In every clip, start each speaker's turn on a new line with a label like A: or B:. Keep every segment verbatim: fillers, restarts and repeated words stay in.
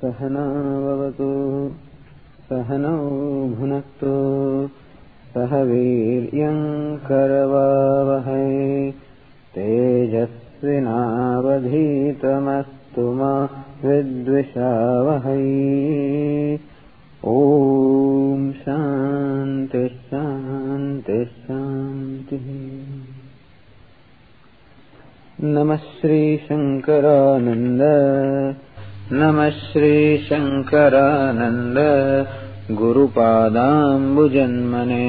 A: सहना भवतु सहनौ भुनक्तु सह वीर्यं करवावहै तेजस्विनावधीतमस्तु मा विद्विषावहै। ओम शांति शांति शांति। नमः श्री शंकरानंद नमः Shri Shankaranand गुरुपादाम्बुजन्मने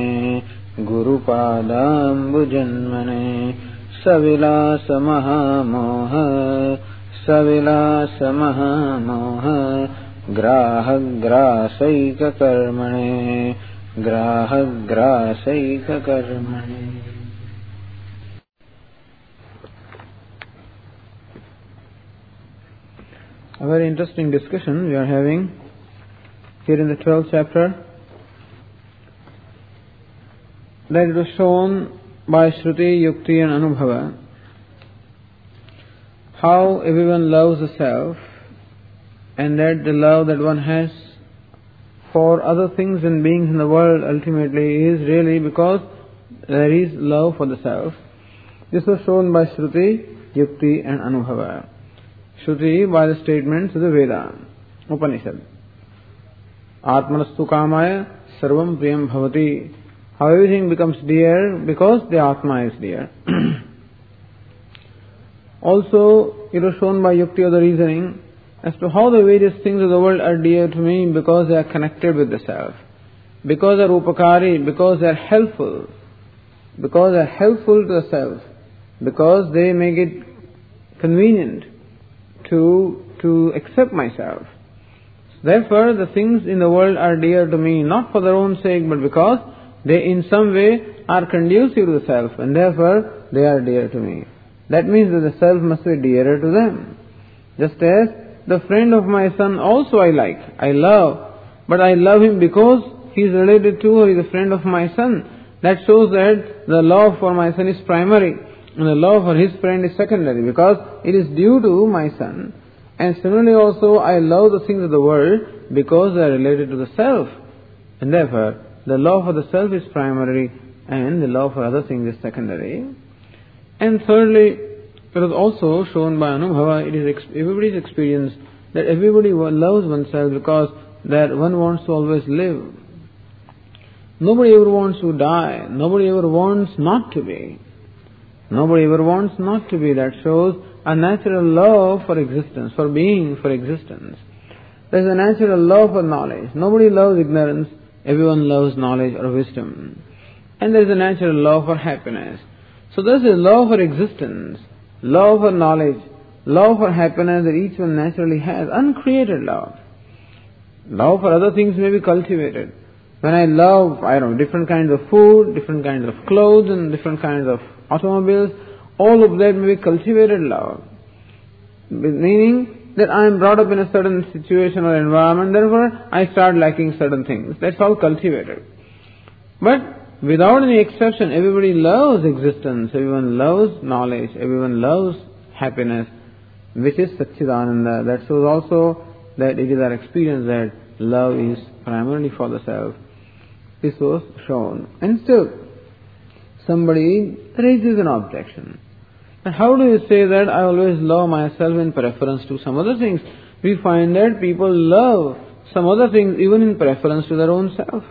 A: गुरुपादाम्बुजन्मने सविलास महामोह सविलास महामोह ग्राहग्रासैककर्मणे ग्राहग्रासैककर्मणे। A very interesting discussion we are having here in the twelfth chapter, that it was shown by Shruti, Yukti and Anubhava how everyone loves the self, and that the love that one has for other things and beings in the world ultimately is really because there is love for the self. This was shown by Shruti, Yukti and Anubhava. Shruti by the statements of the Veda, Upanishad. Atmanastu kamaya sarvam priyam bhavati. How everything becomes dear because the Atma is dear. Also, it was shown by Yukti of the reasoning as to how the various things of the world are dear to me because they are connected with the self. Because they are upakari, because they are helpful. Because they are helpful to the self. Because they make it convenient to to accept myself. Therefore, the things in the world are dear to me, not for their own sake, but because they in some way are conducive to the self, and therefore they are dear to me. That means that the self must be dearer to them. Just as the friend of my son also I like, I love, but I love him because he is related to or is a friend of my son. That shows that the love for my son is primary, and the love for his friend is secondary, because it is due to my son. And similarly also, I love the things of the world because they are related to the self. And therefore, the love for the self is primary and the love for other things is secondary. And thirdly, it was also shown by Anubhava, it is ex- everybody's experience that everybody loves oneself because that one wants to always live. Nobody ever wants to die. Nobody ever wants not to be. Nobody ever wants not to be. That shows a natural love for existence, for being, for existence. There is a natural love for knowledge. Nobody loves ignorance. Everyone loves knowledge or wisdom. And there is a natural love for happiness. So there is a love for existence, love for knowledge, love for happiness that each one naturally has. Uncreated love. Love for other things may be cultivated. When I love, I don't know, different kinds of food, different kinds of clothes and different kinds of automobiles, all of that may be cultivated love. Meaning that I am brought up in a certain situation or environment, therefore I start liking certain things. That's all cultivated. But without any exception, everybody loves existence, everyone loves knowledge, everyone loves happiness, which is Satchidananda. That shows also that it is our experience that love is primarily for the self. This was shown. And still, somebody raises an objection. And how do you say that I always love myself in preference to some other things? We find that people love some other things even in preference to their own self.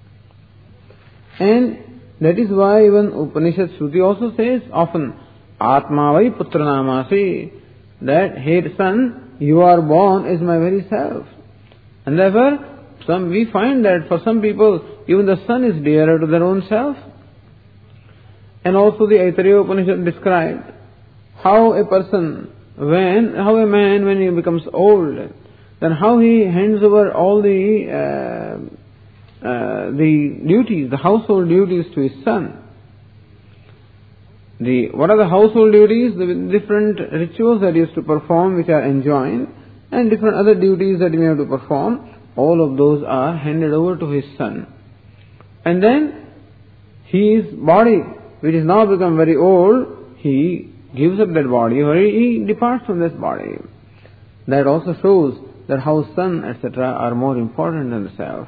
A: And that is why even Upanishad Shruti also says often, Atma vai putra namasi, that, hey son, you are born as my very self. And therefore, some we find that for some people, even the son is dearer to their own self. And also the Aitareya Upanishad described how a person, when, how a man when he becomes old, then how he hands over all the uh, uh, the duties, the household duties to his son. The what are the household duties? The different rituals that he has to perform which are enjoined, and different other duties that he may have to perform. All of those are handed over to his son. And then his body, which has now become very old, he gives up that body or he departs from this body. That also shows that how son, et cetera are more important than the self.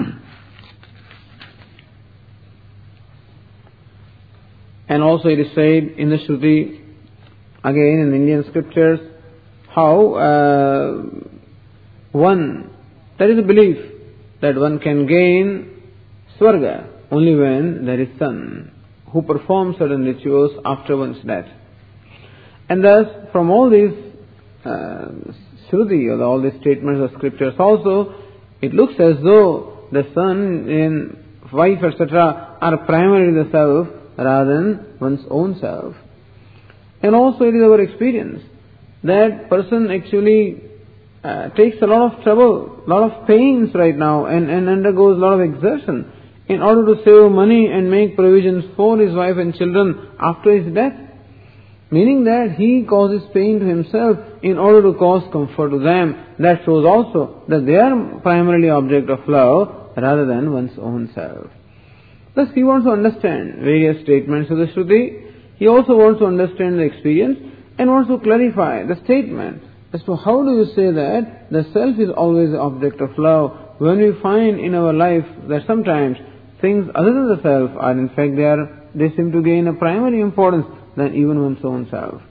A: And also it is said in the Shruti, again in Indian scriptures, how uh, one, there is a belief that one can gain Swarga only when there is son who performs certain rituals after one's death. And thus, from all these uh, Shruti, or all these statements of scriptures also, it looks as though the son and wife, et cetera are primarily the self rather than one's own self. And also it is our experience that person actually uh, takes a lot of trouble, a lot of pains right now, and, and undergoes a lot of exertion in order to save money and make provisions for his wife and children after his death. Meaning that he causes pain to himself in order to cause comfort to them. That shows also that they are primarily object of love rather than one's own self. Thus he wants to understand various statements of the Shruti. He also wants to understand the experience and wants to clarify the statement as to how do you say that the self is always the object of love when we find in our life that sometimes things other than the self are in fact they are they seem to gain a primary importance than even one's own self.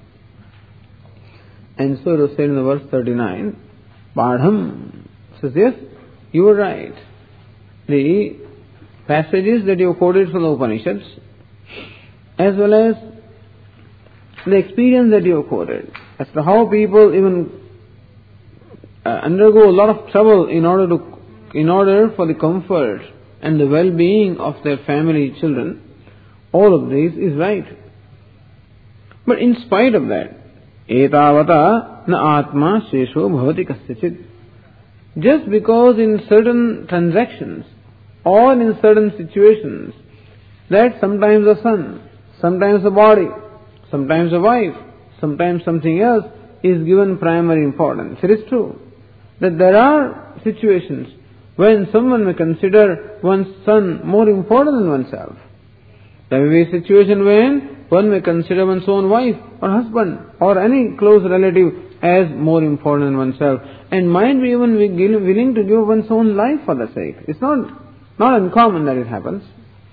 A: And so it was said in the verse thirty-nine, Padham says, yes, you are right. The passages that you quoted from the Upanishads, as well as the experience that you quoted, as to how people even uh, undergo a lot of trouble in order to, in order for the comfort and the well-being of their family, children, all of this is right. But in spite of that, etavata na atma shesho bhavati kasyachid. Just because in certain transactions or in certain situations that sometimes a son, sometimes a body, sometimes a wife, sometimes something else is given primary importance. It is true that there are situations when someone may consider one's son more important than oneself. There may be a situation when one may consider one's own wife or husband or any close relative as more important than oneself, and might be even willing to give one's own life for the sake. It's not, not uncommon that it happens.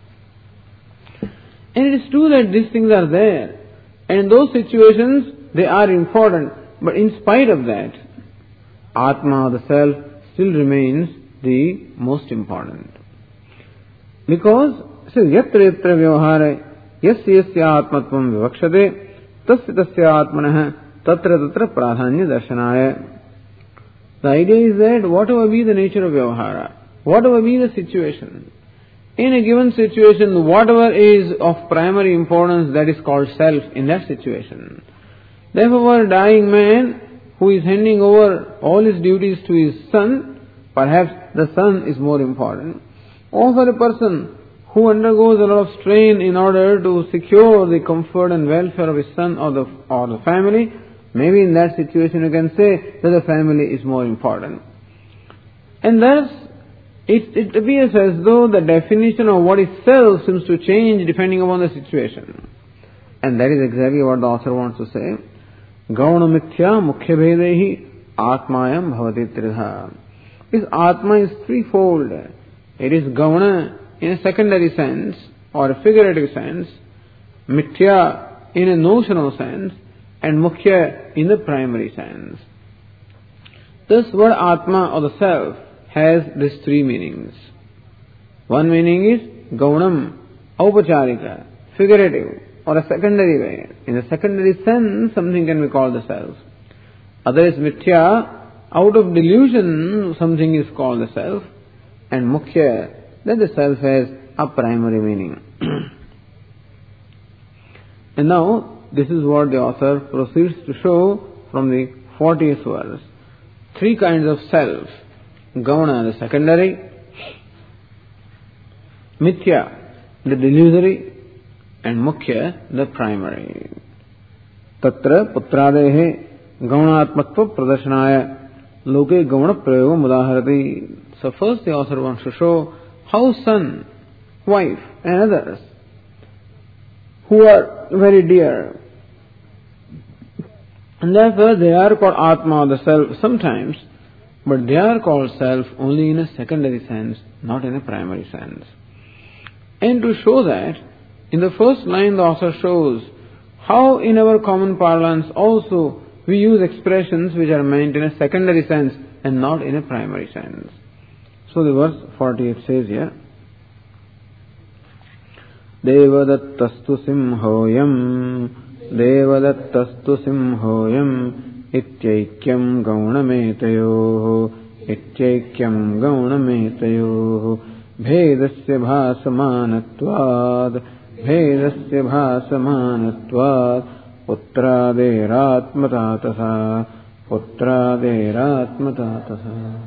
A: And it is true that these things are there, and in those situations they are important, but in spite of that, Atma, the self, still remains the most important. Because so yatra yatra vyavahare yasya yasya atmatvam vivakshate tasya tasya atmanah tatra tatra pradhanya darshanaya. The idea is that whatever be the nature of vyavahara, whatever be the situation, in a given situation, whatever is of primary importance, that is called self in that situation. Therefore, a dying man who is handing over all his duties to his son, perhaps the son is more important. Or for a person who undergoes a lot of strain in order to secure the comfort and welfare of his son or the, or the family, maybe in that situation you can say that the family is more important. And thus, it, it appears as though the definition of what is self seems to change depending upon the situation. And that is exactly what the author wants to say. Gauna mithya mukhya bhedehi atmayam bhavati tridha. This atma is threefold. It is gauna in a secondary sense or a figurative sense, mithya in a notional sense, and mukhya in the primary sense. This word atma or the self has these three meanings. One meaning is gaunam, aupacharika, figurative or a secondary way. In a secondary sense, something can be called the self. Other is mithya, out of delusion something is called the self, and mukhya, that the self has a primary meaning. And now, this is what the author proceeds to show from the fortieth verse. Three kinds of self. Gauna, the secondary. Mithya, the delusory. And mukhya, the primary. Tatra putradehe gaunatmatva pradarsanaya loke gauna prayoga mudaharati. So first the author wants to show how son, wife and others who are very dear, and therefore they are called Atma, the self sometimes, but they are called self only in a secondary sense, not in a primary sense. And to show that, in the first line the author shows how in our common parlance also we use expressions which are meant in a secondary sense and not in a primary sense. So the verse forty-eight says here, Devadattastu simhoyam, Devadattastu simhoyam, Ityaikyam gaunametayoho, Ityaikyam gaunametayoho, Bhedasya bhasamanatvad, Bhedasya bhasamanatvad, Putraderatmatatasa, Putraderatmatatasa.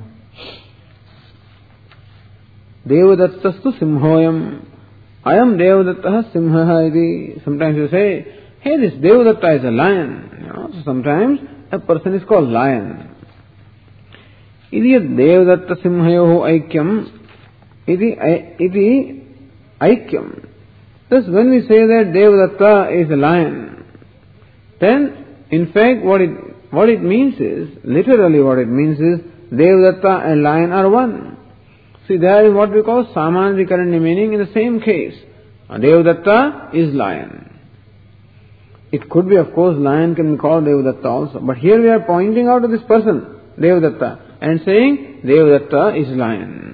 A: Devadattastu simhoyam. I am Devadatta simhaha iti. Sometimes you say, hey, this Devadatta is a lion. You know, so sometimes a person is called lion. Iti Devadatta simhayoho aikyam. Iti, iti aikyam. Thus when we say that Devadatta is a lion, then in fact what it, what it means is, literally what it means is, Devadatta and lion are one. See, there is what we call Samanadhikaranya meaning in the same case. Devadatta is lion. It could be, of course, lion can be called Devadatta also. But here we are pointing out to this person, Devadatta, and saying Devadatta is lion.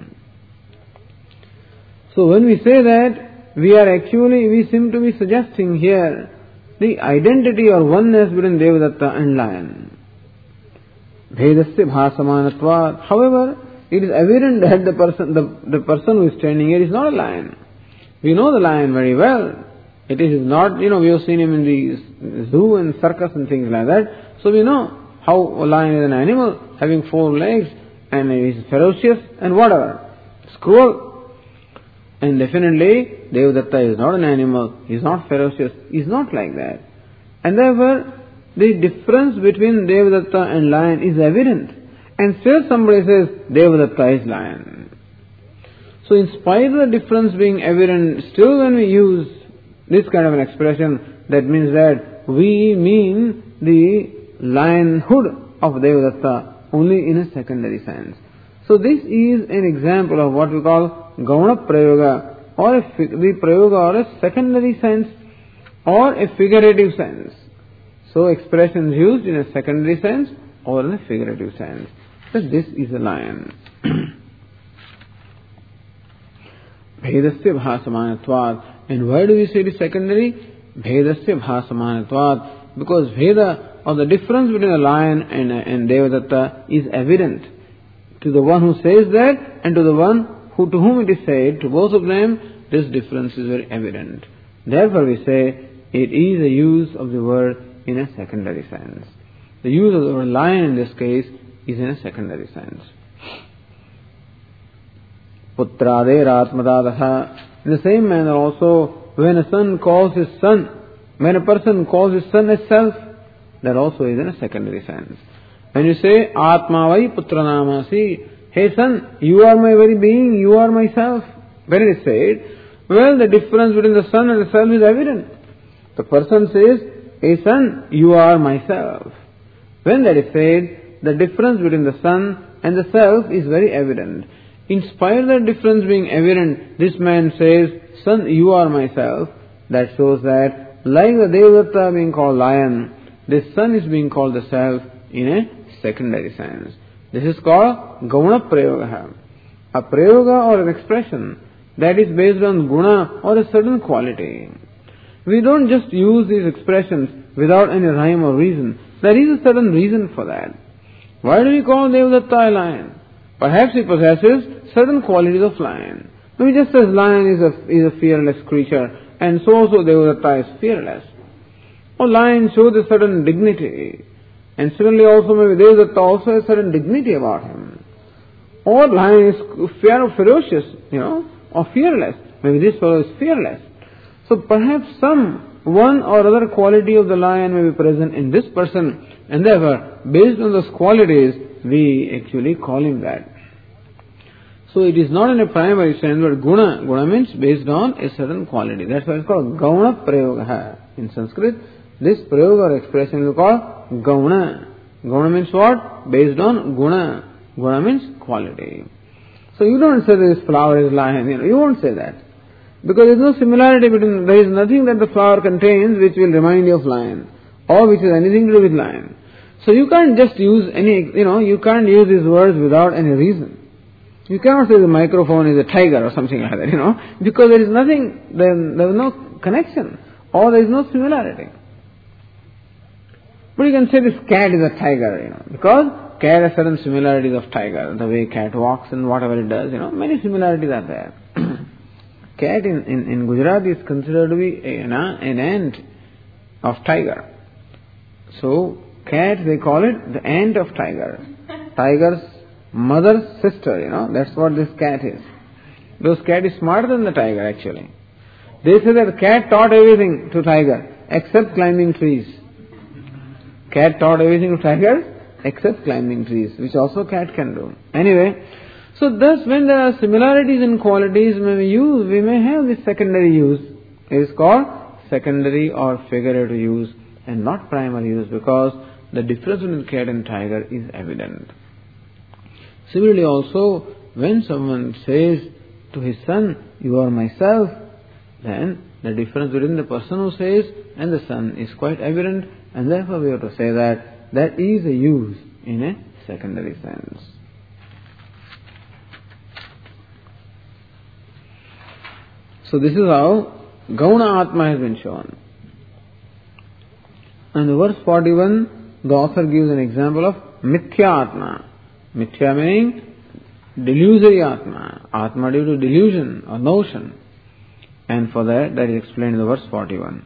A: So when we say that, we are actually, we seem to be suggesting here the identity or oneness between Devadatta and lion. Bhedasya bhasamanatvat. However, it is evident that the person, the, the person who is standing here is not a lion. We know the lion very well. It is not, you know, we have seen him in the zoo and circus and things like that. So we know how a lion is an animal having four legs and he is ferocious and whatever. It's cruel. And definitely, Devadatta is not an animal. He is not ferocious. He is not like that. And therefore, the difference between Devadatta and lion is evident. And still somebody says, Devadatta is lion. So in spite of the difference being evident, still when we use this kind of an expression, that means that we mean the lionhood of Devadatta only in a secondary sense. So this is an example of what we call Gauna Prayoga, or a, the Prayoga or a secondary sense, or a figurative sense. So expressions used in a secondary sense or in a figurative sense. That this is a lion. Bhedasya bhasamanatvat. And why do we say the secondary? Bhedasya bhasamanatvat. Because Bheda, or the difference between a lion and, and Devadatta, is evident to the one who says that and to the one who to whom it is said. To both of them, this difference is very evident. Therefore we say it is a use of the word in a secondary sense. The use of the word lion in this case is in a secondary sense. Putraderatmadadaha. In the same manner also, when a son calls his son, when a person calls his son as self, that also is in a secondary sense. When you say, Atmavai putranamasi, hey son, you are my very being, you are myself. When it is said, well, the difference between the son and the self is evident. The person says, hey son, you are myself. When that is said, the difference between the son and the self is very evident. In spite of the difference being evident, this man says, son, you are myself. That shows that, like the Devadatta being called lion, this son is being called the self in a secondary sense. This is called Gauna Prayoga. A Prayoga or an expression that is based on guna or a certain quality. We don't just use these expressions without any rhyme or reason. There is a certain reason for that. Why do we call Devadatta a lion? Perhaps he possesses certain qualities of lion. Maybe just as lion is a, is a fearless creature, and so also Devadatta is fearless. Or lion shows a certain dignity. And similarly also maybe Devadatta also has a certain dignity about him. Or lion is fear, ferocious, you know, or fearless. Maybe this fellow is fearless. So perhaps some one or other quality of the lion may be present in this person, and therefore, based on those qualities, we actually call him that. So it is not in a primary sense, but guna. Guna means based on a certain quality. That's why it's called Gauna Prayoga. In Sanskrit, this Prayoga or expression is called Gauna. Gauna means what? Based on guna. Guna means quality. So you don't say this flower is lion, you know, you won't say that. Because there is no similarity between, there is nothing that the flower contains which will remind you of lion, or which has anything to do with lion. So you can't just use any, you know, you can't use these words without any reason. You cannot say the microphone is a tiger or something like that, you know, because there is nothing, then there is no connection, or there is no similarity. But you can say this cat is a tiger, you know, because cat has certain similarities of tiger, the way cat walks and whatever it does, you know, many similarities are there. Cat in, in, in Gujarati is considered to be a, an, an ant of tiger. So, cat, they call it the ant of tiger. Tiger's mother's sister, you know, that's what this cat is. Because cat is smarter than the tiger actually. They say that cat taught everything to tiger except climbing trees. Cat taught everything to tiger except climbing trees, which also cat can do. Anyway, so thus when there are similarities in qualities when we use, we may have this secondary use. It is called secondary or figurative use and not primary use, because the difference between cat and tiger is evident. Similarly also, when someone says to his son, you are myself, then the difference between the person who says and the son is quite evident, and therefore we have to say that that is a use in a secondary sense. So this is how Gauna Atma has been shown. And in verse forty-one, the author gives an example of Mithya Atma. Mithya meaning delusory Atma. Atma due to delusion or notion. And for that, that is explained in the verse forty-one.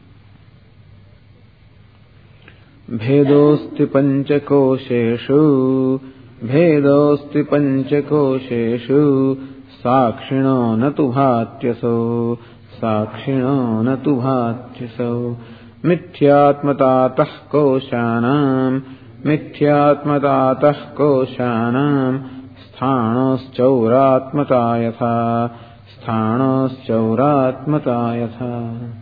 A: Bhedosti panchakosheshu Bhedosti panchakosheshu Sakshino natu bhatyaso Sakshino natu bhatyaso Mithyatmatatah koshanam Mithyatmatatah koshanam Sthanos chauratmata yatha Sthanos chauratmata yatha.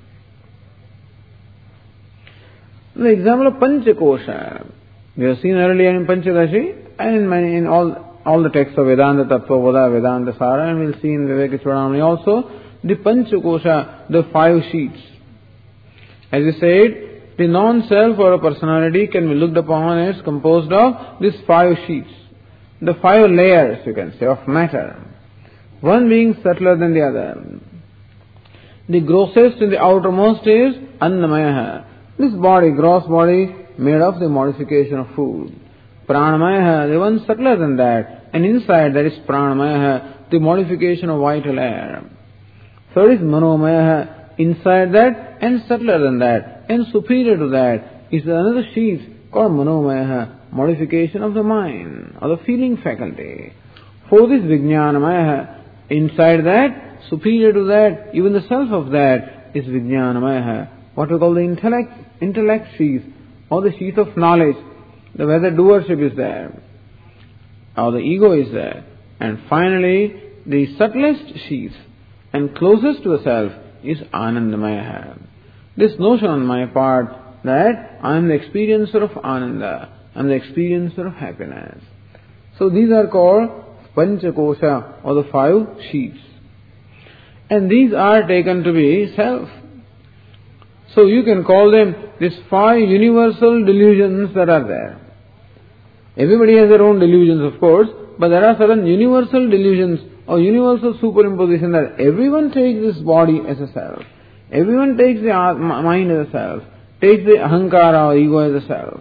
A: The example of Panchakosha. We have seen earlier in Panchadashi and in, many, in all, all the texts of Vedanta Tattvabodha, Vedanta Sara, and we'll see in Vivekachudamani also, the Panchakosha, the five sheets. As we said, the non-self or a personality can be looked upon as composed of these five sheets. The five layers, you can say, of matter. One being subtler than the other. The grossest and the outermost is Annamaya. This body, gross body, made of the modification of food. Pranamaya, the one subtler than that. And inside that is Pranamaya, the modification of vital air. Third is Manomaya, inside that and subtler than that. And superior to that is another sheet called Manomaya, modification of the mind or the feeling faculty. Fourth is Vijnanamaya, inside that, superior to that, even the self of that is Vijnanamaya, what we call the intellect, intellect sheath, or the sheath of knowledge, the where the doership is there, or the ego is there. And finally, the subtlest sheath and closest to the self is Anandamaya. This notion on my part that I am the experiencer of Ananda, I am the experiencer of happiness. So these are called Panchakosha, or the five sheets. And these are taken to be self. So you can call them these five universal delusions that are there. Everybody has their own delusions, of course, but there are certain universal delusions or universal superimposition that everyone takes this body as a self. Everyone takes the mind as a self, takes the ahankara or ego as a self.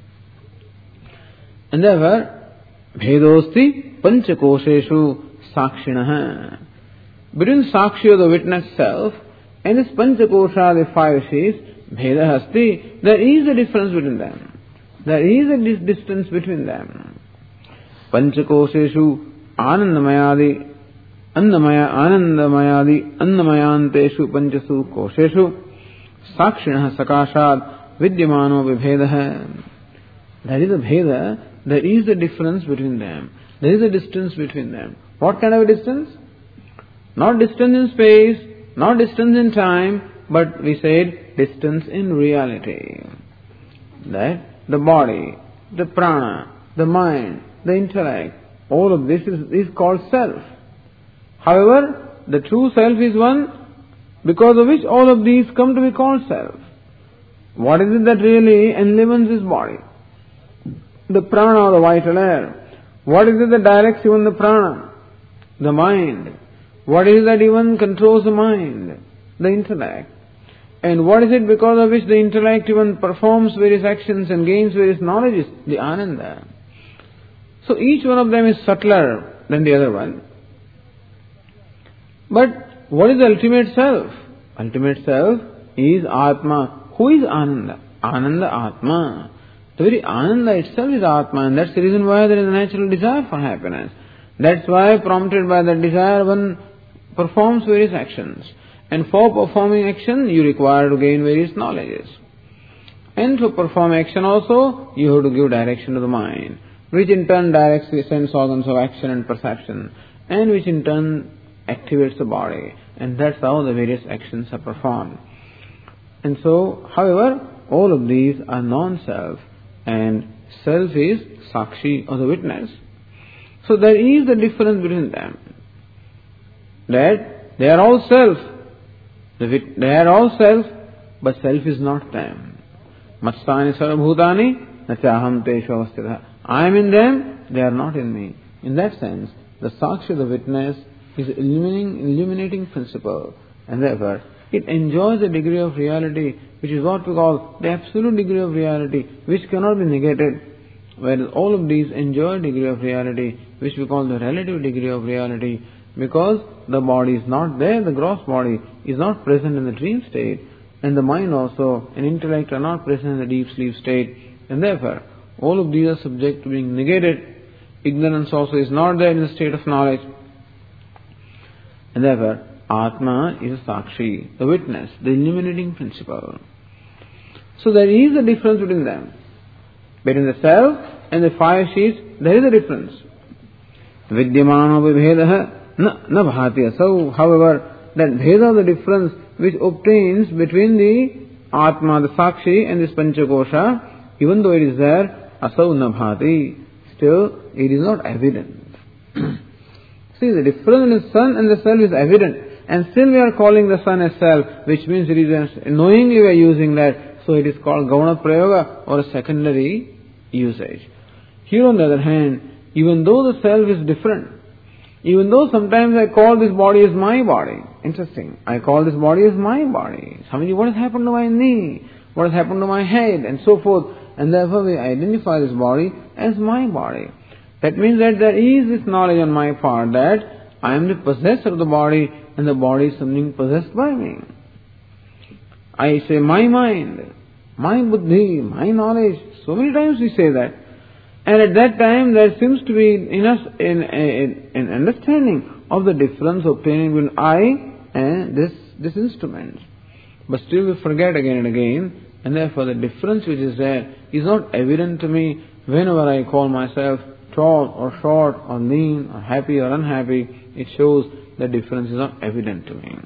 A: And therefore, Bhedosti panchakosheshu sakshinaha. Between sakshi or the witness self and this Panchakosha, the five sheets, Bheda Hasti, there is a difference between them. There is a dis- distance between them. Panchakosheshu Anandamayadi Annamaya Anandamayadi Annamayanteshu Panchasu Kosheshu Sakshinaha Sakashad Vidyamano Vibhedaha. There is a Bheda, there is a difference between them. There is a distance between them. What kind of a distance? Not distance in space, not distance in time, but we said distance in reality. That the body, the prana, the mind, the intellect, All of this is, is called self. However, the true self is one because of which all of these come to be called self. What is it that really enlivens this body? The prana, the vital air. What is it that directs even the prana? The mind. What is it that even controls the mind? The intellect. And what is it because of which the intellect even performs various actions and gains various knowledges? The ananda. So each one of them is subtler than the other one. But what is the ultimate self? Ultimate self is Atma. Who is Ananda? Ananda Atma. The very Ananda itself is Atma, and that's the reason why there is a natural desire for happiness. That's why, prompted by that desire, one performs various actions. And for performing action, you require to gain various knowledges. And to perform action also, you have to give direction to the mind, which in turn directs the sense organs of action and perception, and which in turn activates the body. And that's how the various actions are performed. And so, however, all of these are non-self, and self is Sakshi, or the witness. So there is the difference between them. That they are all self. They are all self, but self is not them. Mastani sarvabhutani nachaham teshu avastitah. I am in them, they are not in me. In that sense, the Sakshi, the witness, is illuminating, illuminating principle, and therefore it enjoys a degree of reality which is what we call the absolute degree of reality, which cannot be negated, whereas all of these enjoy a degree of reality which we call the relative degree of reality, because the body is not there, the gross body is not present in the dream state, and the mind also and intellect are not present in the deep sleep state, and therefore all of these are subject to being negated. Ignorance also is not there in the state of knowledge, and therefore Atma is a Sakshi, the witness, the illuminating principle. So there is a difference between them. Between the self and the five sheets, there is a difference. Vidyamano vibhedaha na bhati asau. However, that bheda, the difference which obtains between the Atma, the Sakshi, and this Panchakosha, even though it is there, asau na bhati, still it is not evident. See, the difference in the sun and the self is evident. And still we are calling the sun as self, which means it is knowingly we are using that, so it is called Gauna Prayoga, or a secondary usage. Here on the other hand, even though the self is different, even though sometimes I call this body as my body, interesting, I call this body as my body. Swamiji, what has happened to my knee? What has happened to my head? And so forth. And therefore we identify this body as my body. That means that there is this knowledge on my part that I am the possessor of the body, and the body is something possessed by me. I say my mind, my buddhi, my knowledge. So many times we say that. And at that time there seems to be in us an, an, an understanding of the difference obtaining between I and this, this instrument. But still we forget again and again, and therefore the difference which is there is not evident to me whenever I call myself tall or short or lean or happy or unhappy. It shows the difference is not evident to me.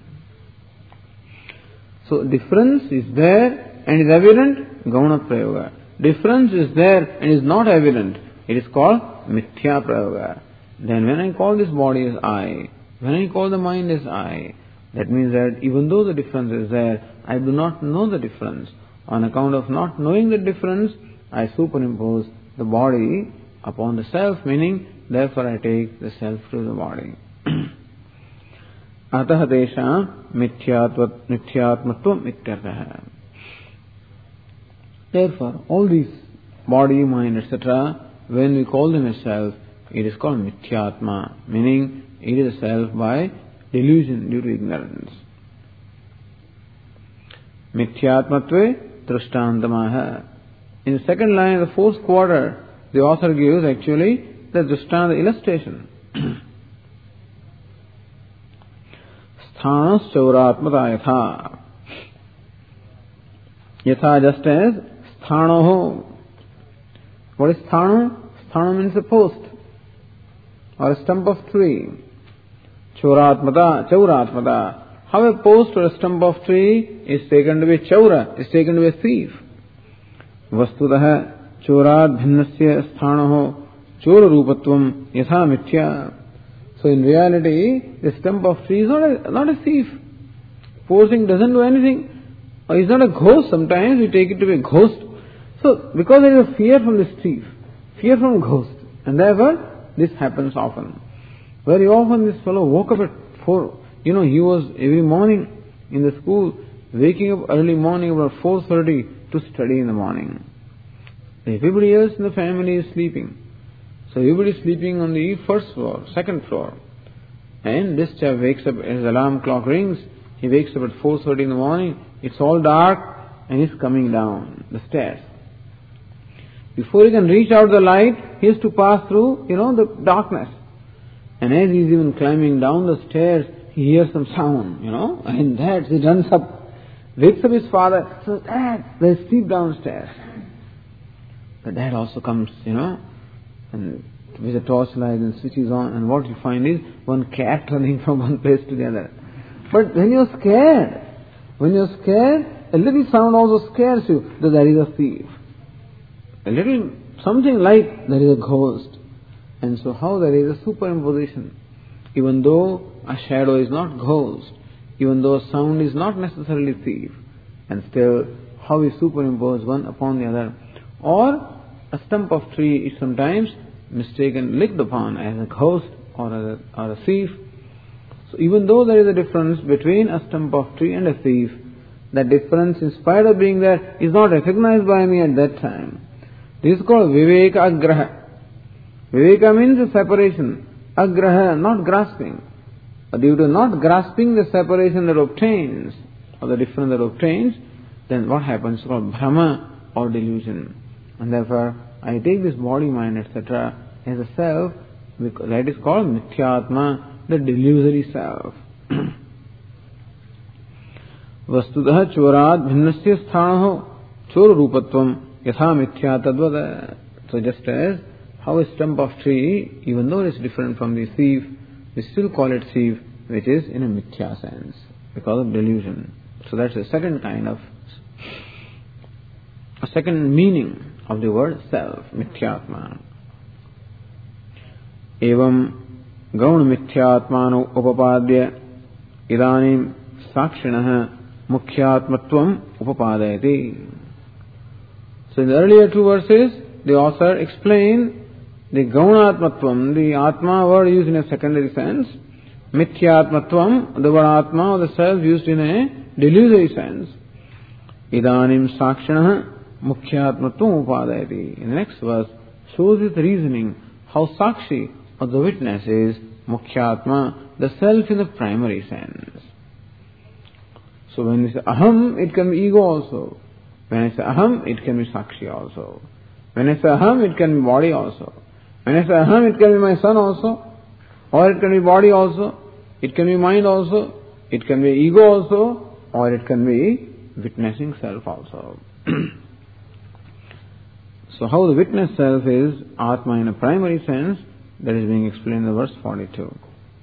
A: So difference is there and is evident, Gauna Prayoga. Difference is there and is not evident, it is called Mithya Prayoga. Then when I call this body as I, when I call the mind as I, that means that even though the difference is there, I do not know the difference. On account of not knowing the difference, I superimpose the body upon the self, meaning therefore I take the self to the body. Atah tesha mithyatmatvam ityartah. Therefore, all these body, mind, et cetera, when we call them as self, it is called mithyatma, meaning it is a self by delusion due to ignorance. Mithyatmatve drushtantamaha. In the second line of the fourth quarter, the author gives actually the drishtanta, the illustration. Sthanas chauratmata yatha. Yatha, just as sthanoho. What is sthano? Sthano means a post or a stump of tree. Chauratmata, chauratmata. How a post or a stump of tree is taken to be chaura, is taken to be a thief. Vastudah chaurat bhinnasya sthanoho Chora rupatvam yatha mithya. So in reality, the stump of tree is not a, not a thief. Poor thing doesn't do anything. Or he's not a ghost. Sometimes we take it to be a ghost. So because there is a fear from this thief, fear from ghost, and therefore this happens often. Very often this fellow woke up at four. You know, he was every morning in the school, waking up early morning about four thirty to study in the morning. Everybody else in the family is sleeping. So everybody is sleeping on the first floor, second floor. And this chap wakes up as the alarm clock rings. He wakes up at four thirty in the morning. It's all dark and he's coming down the stairs. Before he can reach out the light, he has to pass through, you know, the darkness. And as he's even climbing down the stairs, he hears some sound, you know, and that he runs up, wakes up his father, says, Dad, there's thief downstairs. The dad also comes, you know, and with a torchlight and switches on, and what you find is one cat running from one place to the other. But when you're scared, when you're scared, a little sound also scares you that there is a thief. A little something light, there is a ghost. And so how there is a superimposition. Even though a shadow is not ghost, even though a sound is not necessarily thief, and still how we superimpose one upon the other. Or a stump of tree is sometimes mistaken, looked upon as a ghost or a, or a thief. So even though there is a difference between a stump of tree and a thief, that difference, in spite of being there, is not recognized by me at that time. This is called Viveka Agraha. Viveka means a separation. Agraha, not grasping. But due to not grasping the separation that obtains, or the difference that obtains, then what happens is called Brahma or delusion. And therefore, I take this body, mind, et cetera as a self, because that is called Mithyatma, the delusory self. Vastutah chorat bhinnasya sthanaho chor rupatvam yatha mithya tadvada. So just as how a stump of tree, even though it is different from the thief, we still call it thief, which is in a mithya sense, because of delusion. So that's the second kind of, a second meaning of the word self, mithyatma. Evam gaun mithyatmano upapadya idanim sakshinah mukhyatmatvam upapadayati. So in the earlier two verses, the author explained the gaunatmatvam, the atma word used in a secondary sense, mithyatmatvam, the word atma or the self used in a delusory sense. Idanim sakshinah mukhyatmatvam upadayati. In the next verse, shows with reasoning how sakshi or the witness is mukhyatma, the self in the primary sense. So when we say aham, it can be ego also. When I say aham, it can be sakshi also. When I say aham, it can be body also. When I say aham, it can be my son also. Or it can be body also. It can be mind also. It can be ego also. Or it can be witnessing self also. So how the witness self is Atma in a primary sense, that is being explained in verse forty-two.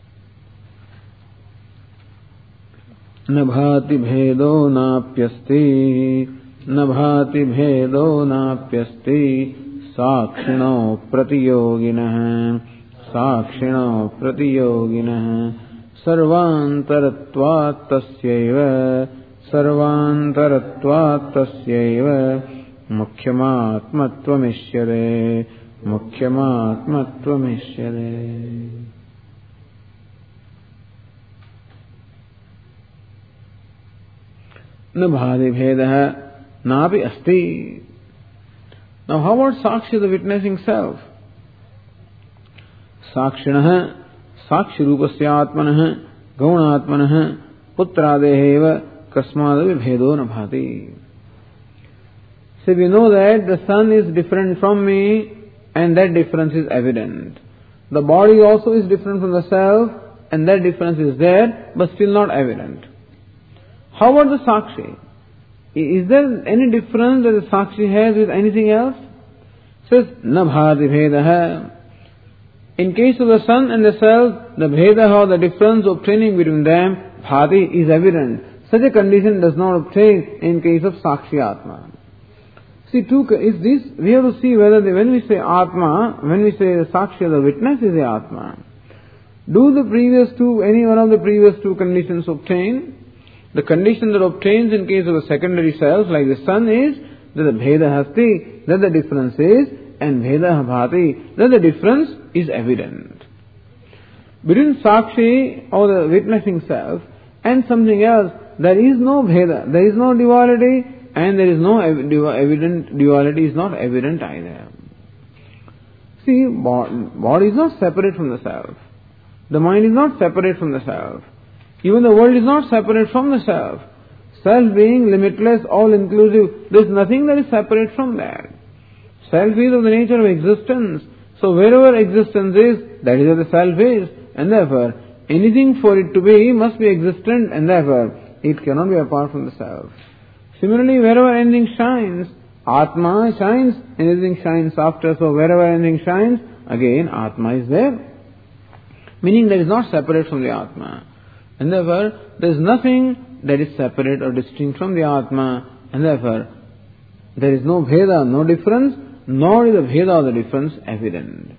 A: Nabhati bhedo napyasti Nabhati bhedo napyasti Sakshino pratiyoginah Sakshino pratiyoginah Sarvantaratvat tasyaiva Sarvantaratvat tasyaiva Mukhyamatmattvamishyade Mukhyamatmattvamishyade. Nabhadi bhedah napi asti. Now how about Sakshi, the witnessing self? Sakshinah Sakshi rupasya atmanah gaunatmanah putradeheva kasmadavi bhedo nabhati. So we know that the sun is different from me and that difference is evident. The body also is different from the self and that difference is there but still not evident. How about the Sakshi? Is there any difference that the Sakshi has with anything else? It says, na bhati bhedah. In case of the sun and the self, the bhedah or the difference obtaining between them, bhati is evident. Such a condition does not obtain in case of Sakshi Atma. See, two, is this, we have to see whether the, when we say Atma, when we say Sakshi, the witness is the Atma. Do the previous two, any one of the previous two conditions obtain? The condition that obtains in case of a secondary self, like the sun, is that the Bheda Hasti, that the difference is, and Bheda Bhati, that the difference is evident. Between Sakshi, or the witnessing self, and something else, there is no Bheda, there is no duality, and there is no evident, duality is not evident either. See, body is not separate from the self. The mind is not separate from the self. Even the world is not separate from the self. Self being limitless, all-inclusive, there is nothing that is separate from that. Self is of the nature of existence. So wherever existence is, that is where the self is. And therefore, anything for it to be must be existent, and therefore, it cannot be apart from the self. Similarly, wherever anything shines, Atma shines, anything shines after. So wherever anything shines, again Atma is there. Meaning that is not separate from the Atma. And therefore, there is nothing that is separate or distinct from the Atma. And therefore, there is no Bheda, no difference, nor is the Bheda or the difference evident.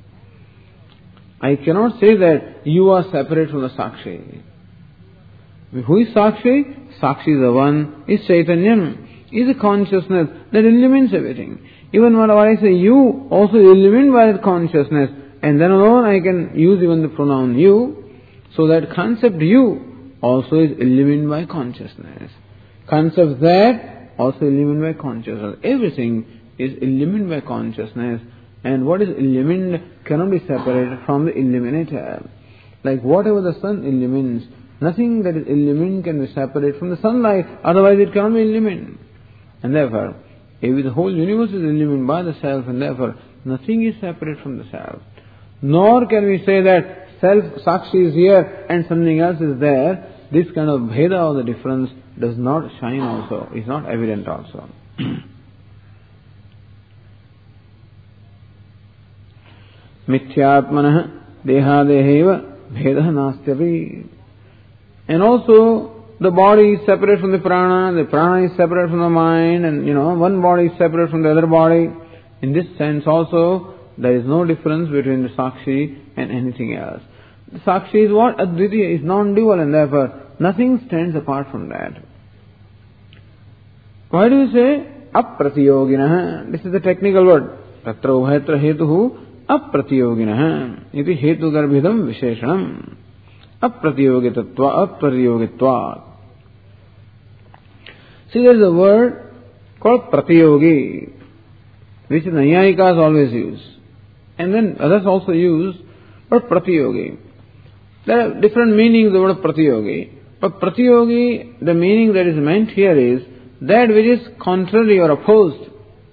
A: I cannot say that you are separate from the Sakshi. Who is Sakshi? Sakshi is the one, is Chaitanyam, is a consciousness that illumines everything. Even when I say you, also illumined by that consciousness, and then alone I can use even the pronoun you, so that concept you also is illumined by consciousness. Concept that also illumined by consciousness. Everything is illumined by consciousness, and what is illumined cannot be separated from the illuminator. Like whatever the sun illumines, nothing that is illumined can be separated from the sunlight, otherwise it cannot be illumined. And therefore, if the whole universe is illumined by the self, and therefore nothing is separate from the self. Nor can we say that self, Sakshi is here and something else is there. This kind of Bheda or the difference does not shine also, is not evident also. Mithyatmanah dehadeheva bhedah nastyapi. And also, the body is separate from the prana, the prana is separate from the mind, and you know, one body is separate from the other body. In this sense also, there is no difference between the Sakshi and anything else. The Sakshi is what? Advitiya, is non-dual, and therefore nothing stands apart from that. Why do you say apratiyoginaha? This is the technical word. Tatra ubhayatra hetuhu apratiyoginaha. Iti hetu garbhidam visheshanam. Apratiyogitva, apratiyogitva. See, there is a word called pratiyogi, which the Naiyayikas always use. And then others also use, but pratiyogi. There are different meanings of the word pratiyogi. But pratiyogi, the meaning that is meant here is that which is contrary or opposed.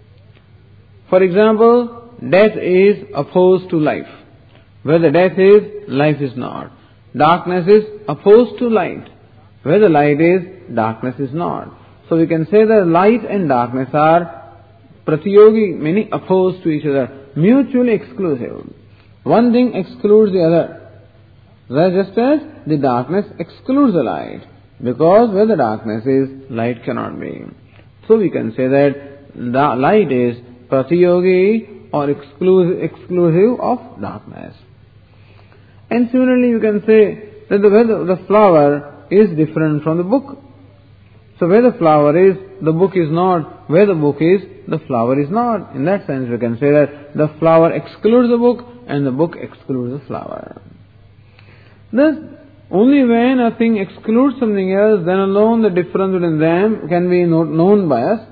A: For example, death is opposed to life. Where the death is, life is not. Darkness is opposed to light. Where the light is, darkness is not. So we can say that light and darkness are pratiyogi, meaning opposed to each other, mutually exclusive. One thing excludes the other. Just as the darkness excludes the light, because where the darkness is, light cannot be. So we can say that the light is pratiyogi or exclusive, exclusive of darkness. And similarly you can say that the, where the, the flower is different from the book. So where the flower is, the book is not. Where the book is, the flower is not. In that sense we can say that the flower excludes the book and the book excludes the flower. Thus, only when a thing excludes something else, then alone the difference between them can be known by us.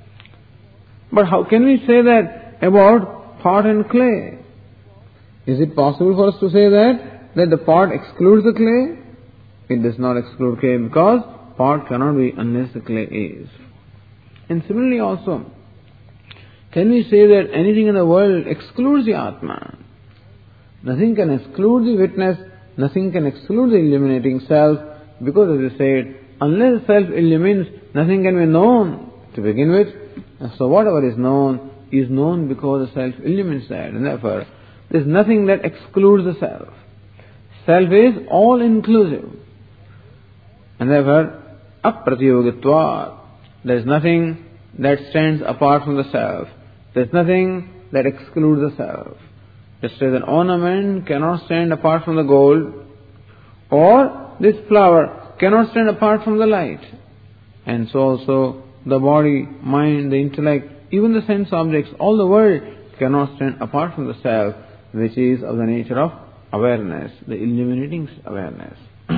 A: But how can we say that about pot and clay? Is it possible for us to say that, that the pot excludes the clay? It does not exclude clay, because pot cannot be unless the clay is. And similarly also, can we say that anything in the world excludes the Atma? Nothing can exclude the witness, nothing can exclude the illuminating self, because as we said, unless the self illumines, nothing can be known to begin with. And so whatever is known is known because the self illumines that, and therefore there is nothing that excludes the self. Self is all inclusive. And therefore, apratiyogitva, there is nothing that stands apart from the self. There is nothing that excludes the self. Just as an ornament cannot stand apart from the gold, or this flower cannot stand apart from the light. And so also the body, mind, the intellect, even the sense objects, all the world cannot stand apart from the self, which is of the nature of awareness, the illuminating awareness.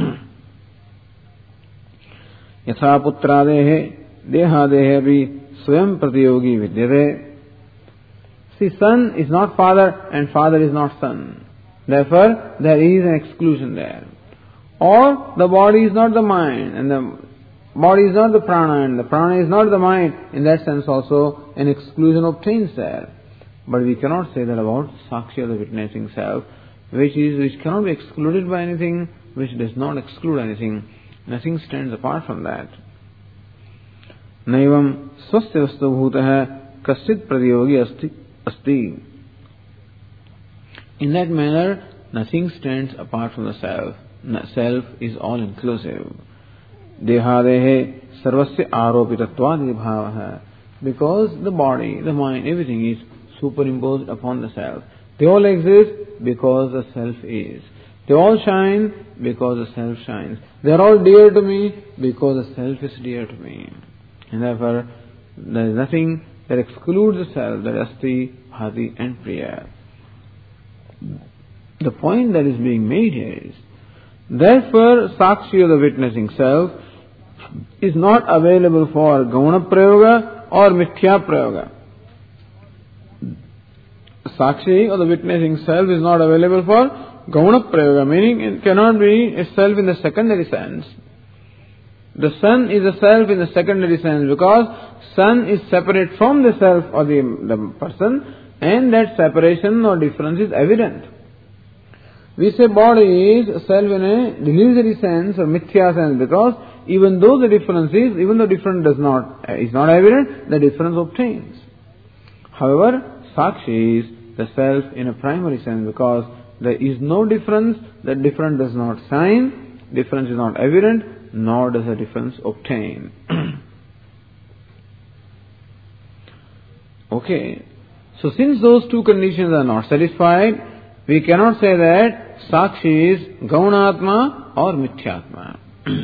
A: Yatha putradehe dehadehe api swayam pratiyogi vidyate. See, son is not father and father is not son. Therefore, there is an exclusion there. Or the body is not the mind and the body is not the prana and the prana is not the mind. In that sense also an exclusion obtains there. But we cannot say that about Sakshi, the witnessing self, which is which cannot be excluded by anything, which does not exclude anything. Nothing stands apart from that. Naivam swasya vastu bhutah kasit pradyogi asti asti. In that manner, nothing stands apart from the self. Self is all inclusive. Dehadehe sarvasya aropitatvad bhavaha. Because the body, the mind, everything is superimposed upon the self. They all exist because the self is. They all shine because the self shines. They are all dear to me because the self is dear to me. And therefore, there is nothing that excludes the self, that is Asti, Bhati and Priya. The point that is being made here is, therefore, Sakshi, or the witnessing self, is not available for Gauna Prayoga or Mithya Prayoga. Sakshi, or the witnessing self, is not available for Gauna Prayoga, meaning it cannot be a self in the secondary sense. The son is a self in the secondary sense because son is separate from the self or the, the person, and that separation or difference is evident. We say body is a self in a delusory sense or mithya sense because even though the difference is, even though difference does not, is not evident, the difference obtains. However, Sakshi is the self in a primary sense because there is no difference, the difference does not shine, difference is not evident, nor does a difference obtain. Okay, so since those two conditions are not satisfied, we cannot say that Sakshi is Gaunatma or Mithyatma.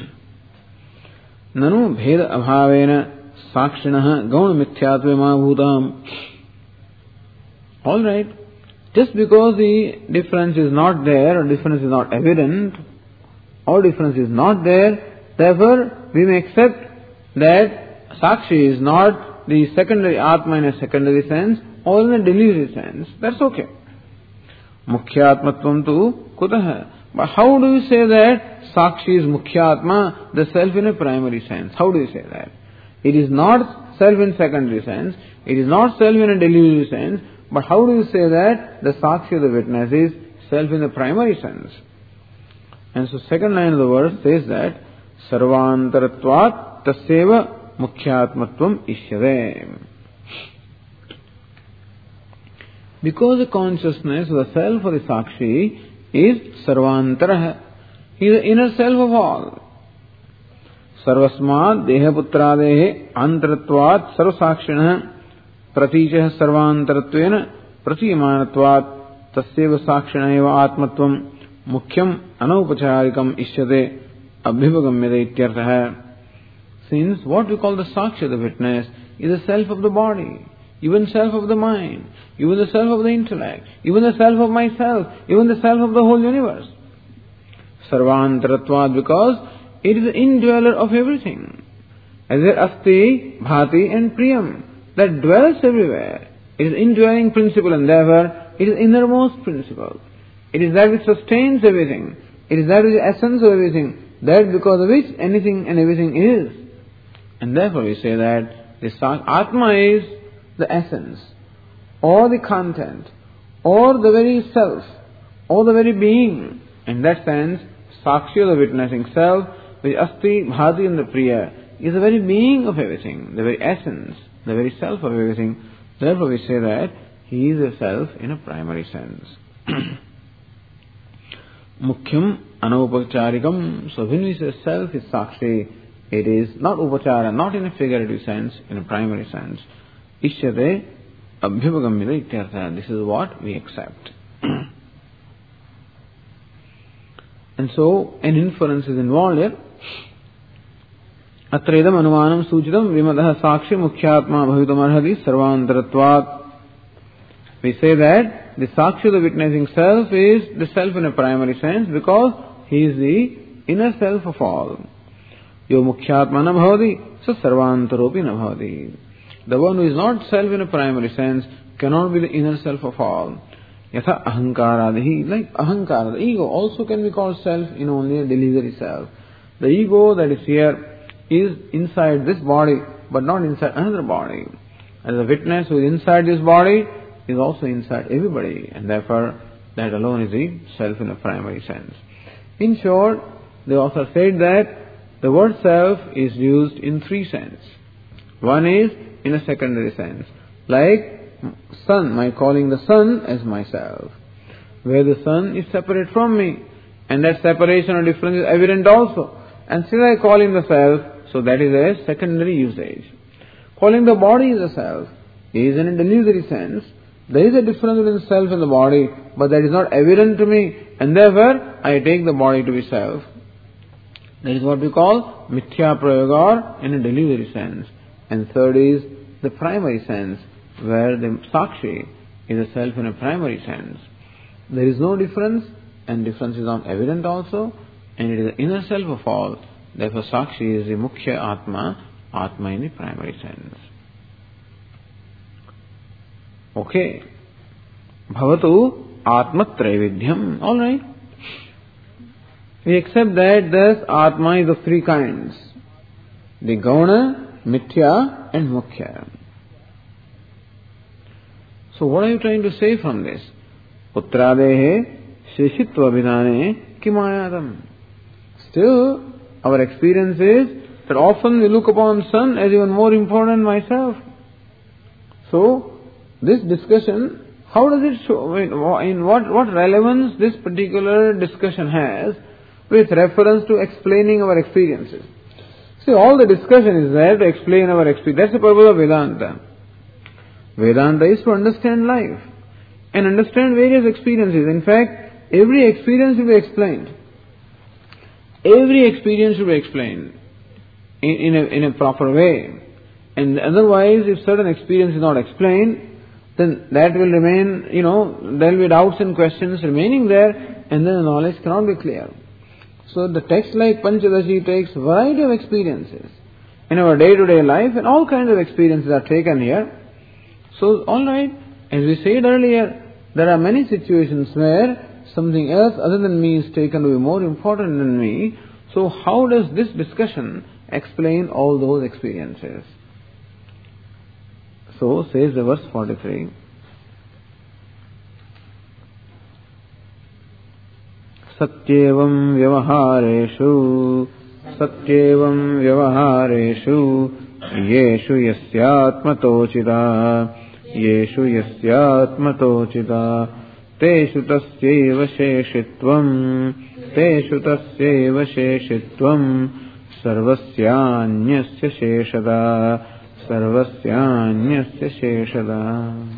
A: Nanu bheda abhavena Sakshinaha Gauna Mithyatve ma bhutam. Alright, just because the difference is not there, or difference is not evident, or difference is not there, therefore we may accept that Sakshi is not the secondary Atma in a secondary sense, or in a delusory sense. That's okay. Mukhyatmatvam tu kutah. But how do you say that Sakshi is Mukhyatma, the self in a primary sense? How do you say that? It is not self in secondary sense, it is not self in a delusory sense, but how do you say that the Sakshi, the witness, is self in the primary sense? And so second line of the verse says that Sarvantaratvat tasyeva Mukhyatmatvam ishyave. Because the consciousness of the self or the Sakshi is Sarvantara. He is the inner self of all. Sarvasmat dehaputradehe antaratvat sarvasakshina pratichah sarvantaratvena pratiyamanatvat tasyeva sakshina eva atmatvam mukhyam anaupacharikam ishyate abhivagamyate ityartha. Since what we call the Sakshi, the witness, is the self of the body, even self of the mind, even the self of the intellect, even the self of myself, even the self of the whole universe. Sarvantaratvat, because it is the indweller of everything. As there Asti, Bhati and Priyam, that dwells everywhere. It is indwelling principle and therefore it is innermost principle. It is that which sustains everything. It is that which is the essence of everything. That because of which anything and everything is. And therefore we say that the Atma is the essence, or the content, or the very self, or the very being. In that sense, Sakshi, the witnessing self, the Asti, Bhati and the Priya, is the very being of everything, the very essence, the very self of everything. Therefore we say that he is a self in a primary sense. Mukhyam anaupacharikam. So when we say self is Sakshi, it is not upachara, not in a figurative sense, in a primary sense. Ishyate abhyavagamyate ityartha. This is what we accept. And so, an inference is involved here. Atra idam anumanam suchitam vimadah sakshi mukhyatma bhavitam arhati sarvantaratvat. We say that the sakshi, the witnessing self, is the self in a primary sense because he is the inner self of all. Yo mukhyatma na bhavati, sa sarvantaropi na bhavati. The one who is not self in a primary sense cannot be the inner self of all. Yatha ahankaradihi, like ahankara, the ego also can be called self in only a delusory self. The ego that is here is inside this body, but not inside another body. As a witness who is inside this body is also inside everybody, and therefore that alone is the self in a primary sense. In short, the author said that the word self is used in three senses. One is in a secondary sense, like sun, my calling the sun as myself, where the sun is separate from me, and that separation or difference is evident also. And still I call him the self, so that is a secondary usage. Calling the body as a self is in a delusory sense. There is a difference between self and the body, but that is not evident to me, and therefore I take the body to be self. That is what we call mithya prayoga in a delusory sense. And third is the primary sense, where the sakshi is a self in a primary sense. There is no difference, and difference is not evident also, and it is the inner self of all. Therefore sakshi is the mukhya atma, atma in the primary sense. Okay. Bhavatu atma traividyam. Alright. We accept that thus atma is of three kinds. The gauna, mithya and mukhya. So what are you trying to say from this? Putradehe sheshitva vidane kimayadam. Still, our experience is that often we look upon son as even more important than myself. So, this discussion, how does it show, in what, what relevance this particular discussion has with reference to explaining our experiences? See, all the discussion is there to explain our experience. That's the purpose of Vedanta. Vedanta is to understand life and understand various experiences. In fact, every experience will be explained. Every experience should be explained in, in, a, in a proper way. And otherwise, if certain experience is not explained, then that will remain, you know, there will be doubts and questions remaining there, and then the knowledge cannot be clear. So the text like Panchadashi takes variety of experiences in our day-to-day life, and all kinds of experiences are taken here. So, alright, as we said earlier, there are many situations where something else other than me is taken to be more important than me. So how does this discussion explain all those experiences? So says the verse forty-three. Satyevam vyavahareshu Satyevam vyavahareshu Yeshu yasyatmatochita Yeshu yasyatmatochita Teshu tasyeva sheshitvam Teshu tasyeva sheshitvam Sarvasyanyasya sheshada Sarvasyanyasya sheshada.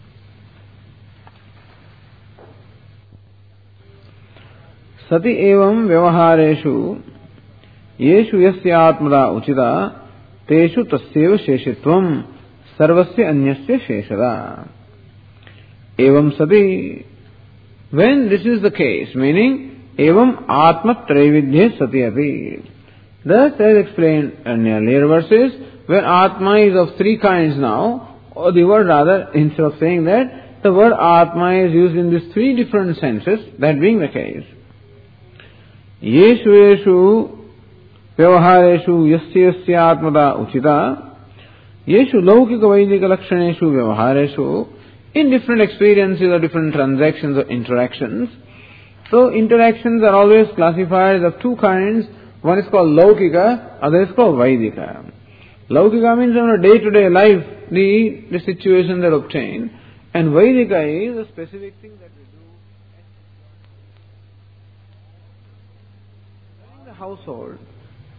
A: Sati evam vyavahareshu Yeshu yasya atmada uchita Teshu tasyeva sheshitvam Sarvasya anyasya sheshada. Evam sati, when this is the case, meaning evam atma traividya sati api. Thus, as explained in earlier verses, when atma is of three kinds now, or the word rather, instead of saying that, the word atma is used in these three different senses, that being the case. Yeshu yeshu vyavahareshu yasya yasya atmada uchita Yeshu laukika vaidika lakshaneshu vyavahareshu, in different experiences or different transactions or interactions. So interactions are always classified as of two kinds. One is called laukika, other is called vaidika. Laukika means in a day-to-day life, the, the situation that obtain, and vaidika is a specific thing that we do in the household.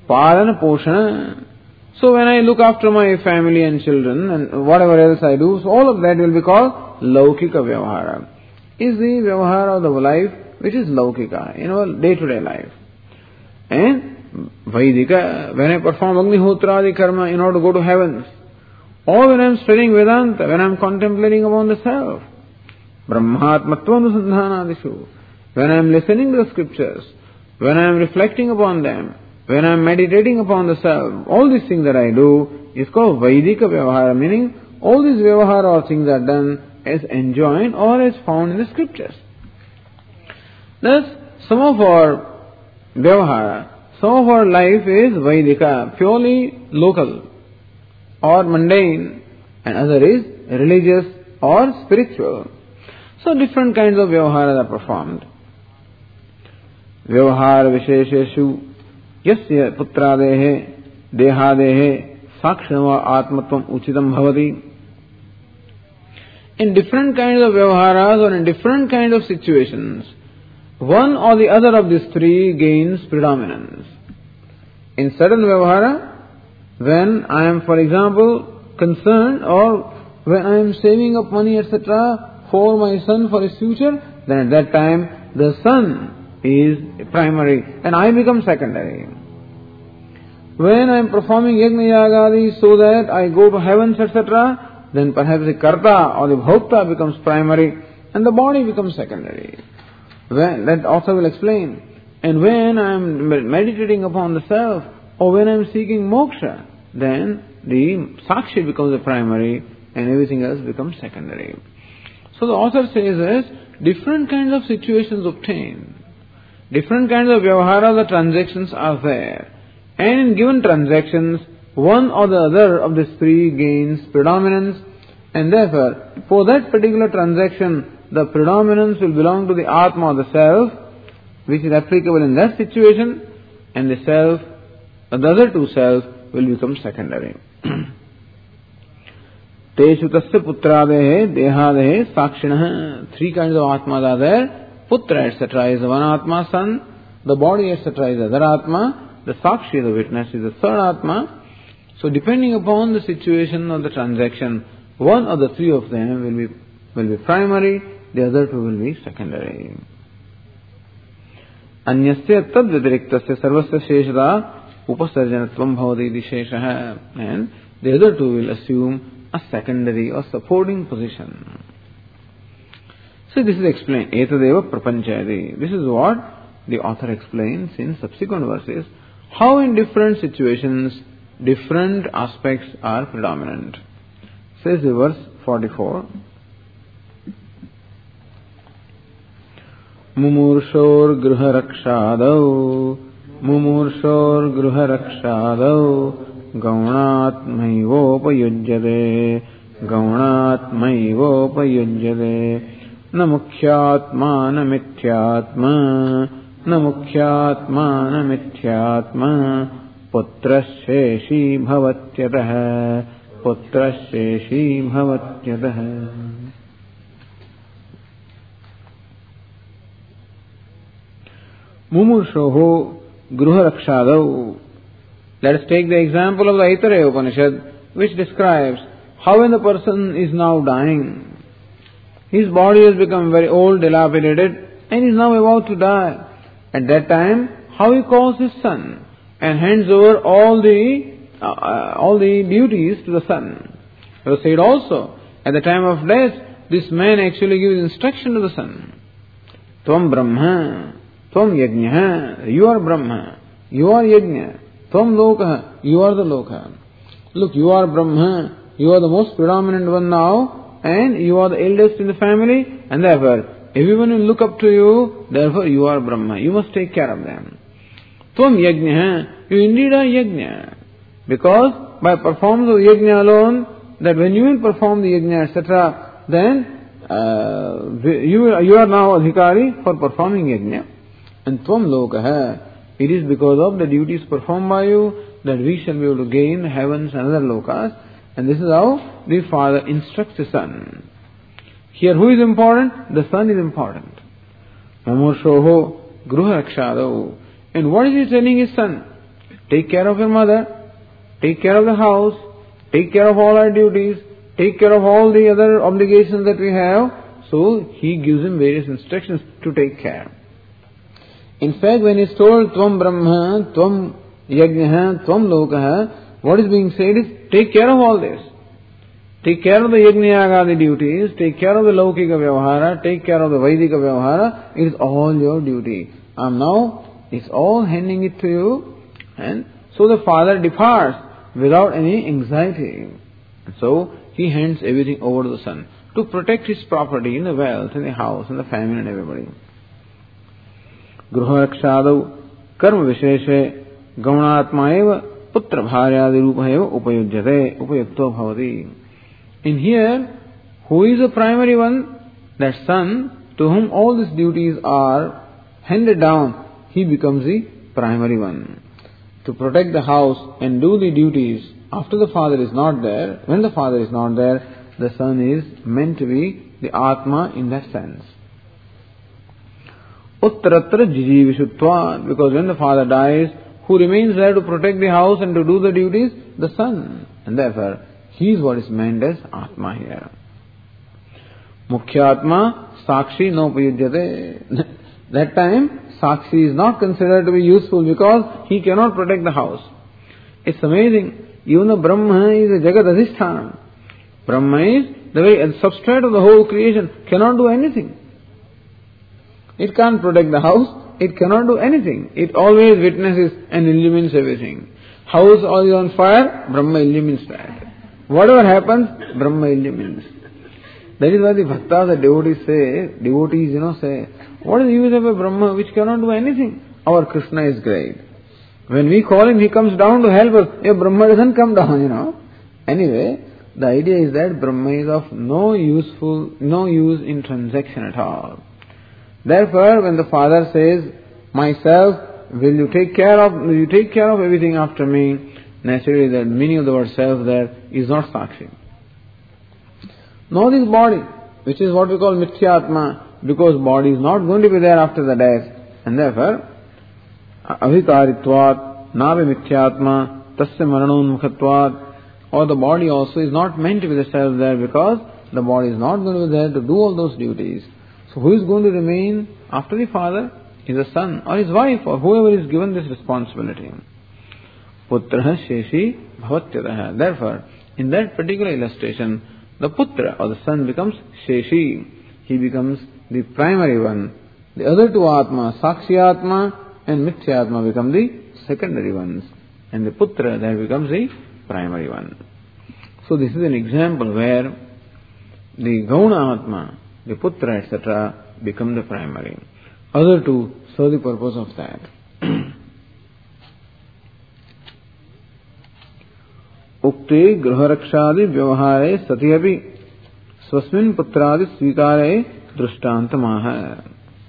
A: Palana Poshana. So when I look after my family and children and whatever else I do, so all of that will be called Laukika Vyavahara. Is the Vyavahara of the life which is Laukika, in our day-to-day life. And Vaidika, when I perform Agnihotradi karma in order to go to heavens, or when I am studying Vedanta, when I am contemplating upon the self, Brahmatmatvanusandhanadishu, when I am listening to the scriptures, when I am reflecting upon them, when I am meditating upon the self, all these things that I do is called Vaidika Vyavahara, meaning all these Vyavahara or things are done as enjoined or as found in the scriptures. Thus, some of our Vyavahara, some of our life is Vaidika, purely local or mundane, and other is religious or spiritual. So different kinds of Vyavahara are performed. Vyavahara Vishesheshu Yasya putradehe dehadehe sakshanava atmatvam uchitam bhavati. In different kinds of vyavaharas or in different kinds of situations, one or the other of these three gains predominance. In certain vyavahara, when I am, for example, concerned or when I am saving up money, et cetera, for my son for his future, then at that time the son is primary and I become secondary. When I am performing yajna yagadi so that I go to heavens, et cetera, then perhaps the karta or the bhokta becomes primary and the body becomes secondary. When, that author will explain. And when I am meditating upon the self or when I am seeking moksha, then the sakshi becomes the primary and everything else becomes secondary. So the author says this, different kinds of situations obtain. Different kinds of vyavahara, the transactions are there. And in given transactions, one or the other of these three gains predominance, and therefore, for that particular transaction, the predominance will belong to the Atma or the Self, which is applicable in that situation, and the Self, the other two Self, will become secondary. Teshu tasya putradehe dehadehe sakshinah. Three kinds of Atmas are there. Putra, et cetera is one Atma, son. The body, et cetera is other Atma. The Sakshi, the witness, is the third Atma. So depending upon the situation of the transaction, one or the three of them will be will be primary, the other two will be secondary. Anyasya tad vidriktasya sarvasya sheshada upasarjanatvam bhavati iti sheshaha. And the other two will assume a secondary or supporting position. So this is explained. Etadeva prapanchayati. This is what the author explains in subsequent verses. How in different situations, different aspects are predominant. Says the verse forty-four. Mumurshor gruha rakshadau Mumurshor gruha rakshadau Gaunat maivopayujyade Gaunat maivopayujyade Na mukhyatma na mithyatma Na mukhyatma na mithyatma Putrasheshi bhavatyatah Putrasheshi bhavatyatah. Mumurshoho gruha rakshadau. Let us take the example of the Aitareya Upanishad, which describes how when the person is now dying, his body has become very old, dilapidated, and is now about to die. At that time, how he calls his son and hands over all the uh, all the duties to the son. It was said also, at the time of death, this man actually gives instruction to the son. Tvam Brahma, Tvam Yajna, you are Brahma, you are Yajna, Tvam Loka, you are the Loka. Look, you are Brahma, you are the most predominant one now, and you are the eldest in the family, and therefore, everyone will look up to you, therefore you are Brahma. You must take care of them. Tvam yajna, you indeed are yajna. Because by performance of yajna alone, that when you will perform the yajna, et cetera, then uh, you, you are now adhikari for performing yajna. And tvam lokaha, it is because of the duties performed by you that we shall be able to gain heavens and other lokas. And this is how the father instructs the son. Here, who is important? The son is important. Mamurshoho gruha rakshadau. And what is he telling his son? take care of your mother, take care of the house, take care of all our duties, take care of all the other obligations that we have. So he gives him various instructions to take care. In fact, when he is told Tvam Brahma, Tvam Yajnaha, Tvam Lokaha, what is being said is take care of all this. Take care of the Yajnayagadi duties, take care of the Laukika Vyavahara, take care of the Vaidika Vyavahara. It is all your duty. And now it's all handing it to you. And so the father departs without any anxiety. So he hands everything over to the son to protect his property, in the wealth, in the house, in the family and everybody. Gruharakshadau karma visheshe gaunatma eva putra bharyadi rupa eva upayujyate upayukto bhavati. In here, who is the primary one? That son to whom all these duties are handed down, he becomes the primary one. To protect the house and do the duties after the father is not there, when the father is not there, the son is meant to be the Atma in that sense. Uttaratra jijivishutva, because when the father dies, who remains there to protect the house and to do the duties? The son. And therefore, he is what is meant as Atma here. Mukhyatma Sakshi no payujyate. That time, Sakshi is not considered to be useful because he cannot protect the house. It's amazing. Even the Brahma is a Jagat Adhisthanam. Brahma is the very substrate of the whole creation, cannot do anything. It can't protect the house, it cannot do anything. It always witnesses and illumines everything. House is on fire, Brahma illumines that. Whatever happens, Brahma illumines. That is why the bhaktas, the devotees say, devotees, you know, say, what is the use of a Brahma which cannot do anything? Our Krishna is great. When we call him, he comes down to help us. A Brahma doesn't come down, you know. Anyway, the idea is that Brahma is of no useful, no use in transaction at all. Therefore, when the father says, myself, will you take care of, will you take care of everything after me? Naturally, the meaning of the word self there is not Sakshi. Nor this body, which is what we call Mithyatma, because body is not going to be there after the death. And therefore, Avikaritvat, Navi Mithyatma, Tasya Maranun Mukhatvat, or the body also is not meant to be the self there because the body is not going to be there to do all those duties. So who is going to remain after the father? Is the son or his wife or whoever is given this responsibility. Putraha Sheshi Bhavatyadaha. Therefore, in that particular illustration, the Putra or the son becomes Sheshi. He becomes the primary one. The other two Atma, Sakshi Atma and Mithyatma become the secondary ones. And the Putra there becomes the primary one. So this is an example where the Gauna Atma, the Putra, et cetera become the primary. Other two serve the purpose of that. Ukte Graharakshadi Vyavahare Satyapi Swasmin Putradi Svikare Drushtantamaha.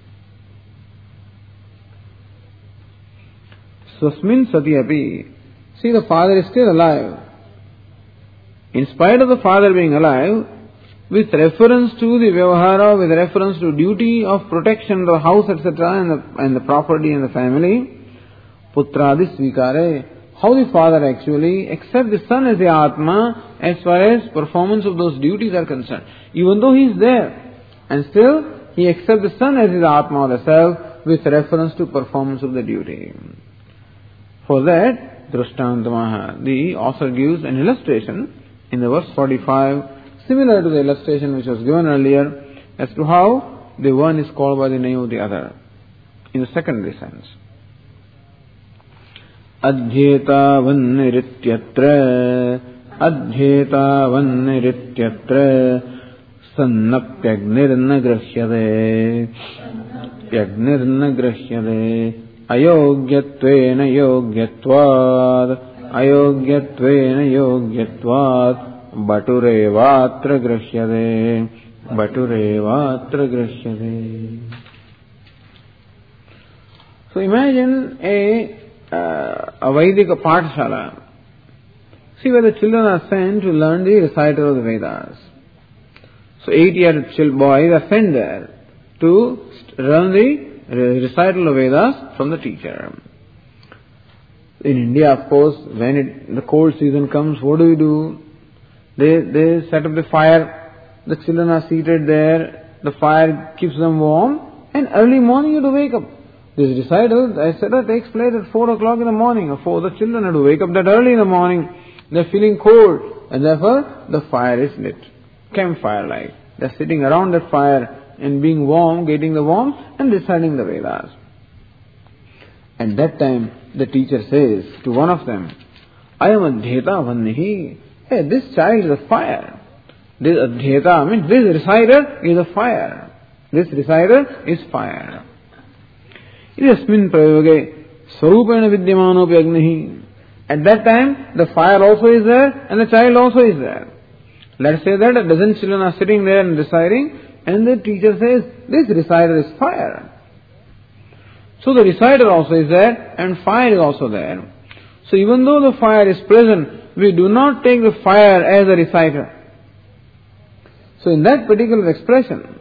A: Swasmin Satyapi. See, the father is still alive. In spite of the father being alive, with reference to the Vyavahara, with reference to duty of protection of the house, et cetera, and the, and the property and the family, Putradi Svikare. How the father actually accepts the son as the Atma as far as performance of those duties are concerned. Even though he is there, and still he accepts the son as his Atma or the self with reference to performance of the duty. For that, Drushtantamaha, the author gives an illustration in the verse forty-five, similar to the illustration which was given earlier, as to how the one is called by the name of the other, in the secondary sense. Adhyeta vannirityatra Adhyeta vannirityatra Sannapyagnirna grashyade Pyagnirna grashyade Ayogyatvena yogyatvad Ayogyatvena yogyatvad Baturevatra grashyade Baturevatra grashyade. So imagine a Uh, a Vedic Pathshala. See where the children are sent to learn the recital of the Vedas. So eight-year-old child boys are sent there to learn the recital of Vedas from the teacher. In India, of course, when it, the cold season comes, what do we do? They, they set up the fire, the children are seated there, the fire keeps them warm, and early morning you have to wake up. This recital, et cetera takes place at four o'clock in the morning, or four, the children have to wake up that early in the morning. They're feeling cold, and therefore the fire is lit. Campfire like. They're sitting around that fire and being warm, getting the warmth, and reciting the Vedas. At that time, the teacher says to one of them, Ayam Adhyeta Vannihi. Hey, this child is a fire. This Adhyeta means this reciter is a fire. This reciter is fire. Yasmin Prayoge Swarupena Vidyamanopi Agnihi. At that time, the fire also is there and the child also is there. Let's say that a dozen children are sitting there and reciting, and the teacher says, this reciter is fire. So the reciter also is there and fire is also there. So even though the fire is present, we do not take the fire as a reciter. So in that particular expression,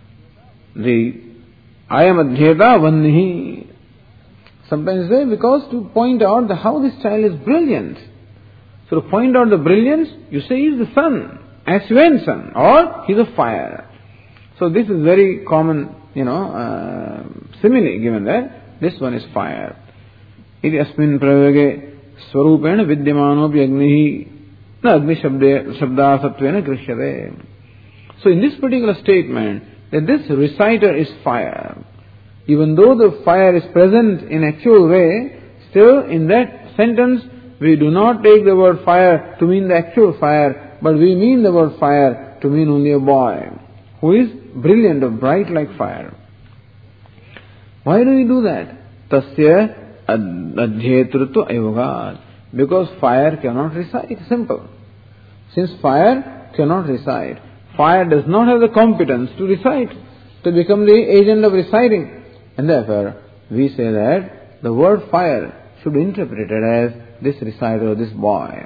A: the Ayam Adhyeta Vannihi, sometimes say because to point out the, how this child is brilliant. So to point out the brilliance, you say he is the sun, S U N sun, or he is a fire. So this is very common, you know, uh, simile given that this one is fire. Iti asmin prayoge swarupena vidyamanopi agnihi na agni shabda satvena krishyate. So in this particular statement, that this reciter is fire. Even though the fire is present in actual way, still in that sentence we do not take the word fire to mean the actual fire, but we mean the word fire to mean only a boy who is brilliant or bright like fire. Why do we do that? Tasya adhyetrutva ayogat. Because fire cannot recite. Simple. Since fire cannot recite, fire does not have the competence to recite, to become the agent of reciting. And therefore, we say that the word fire should be interpreted as this reciter, this boy.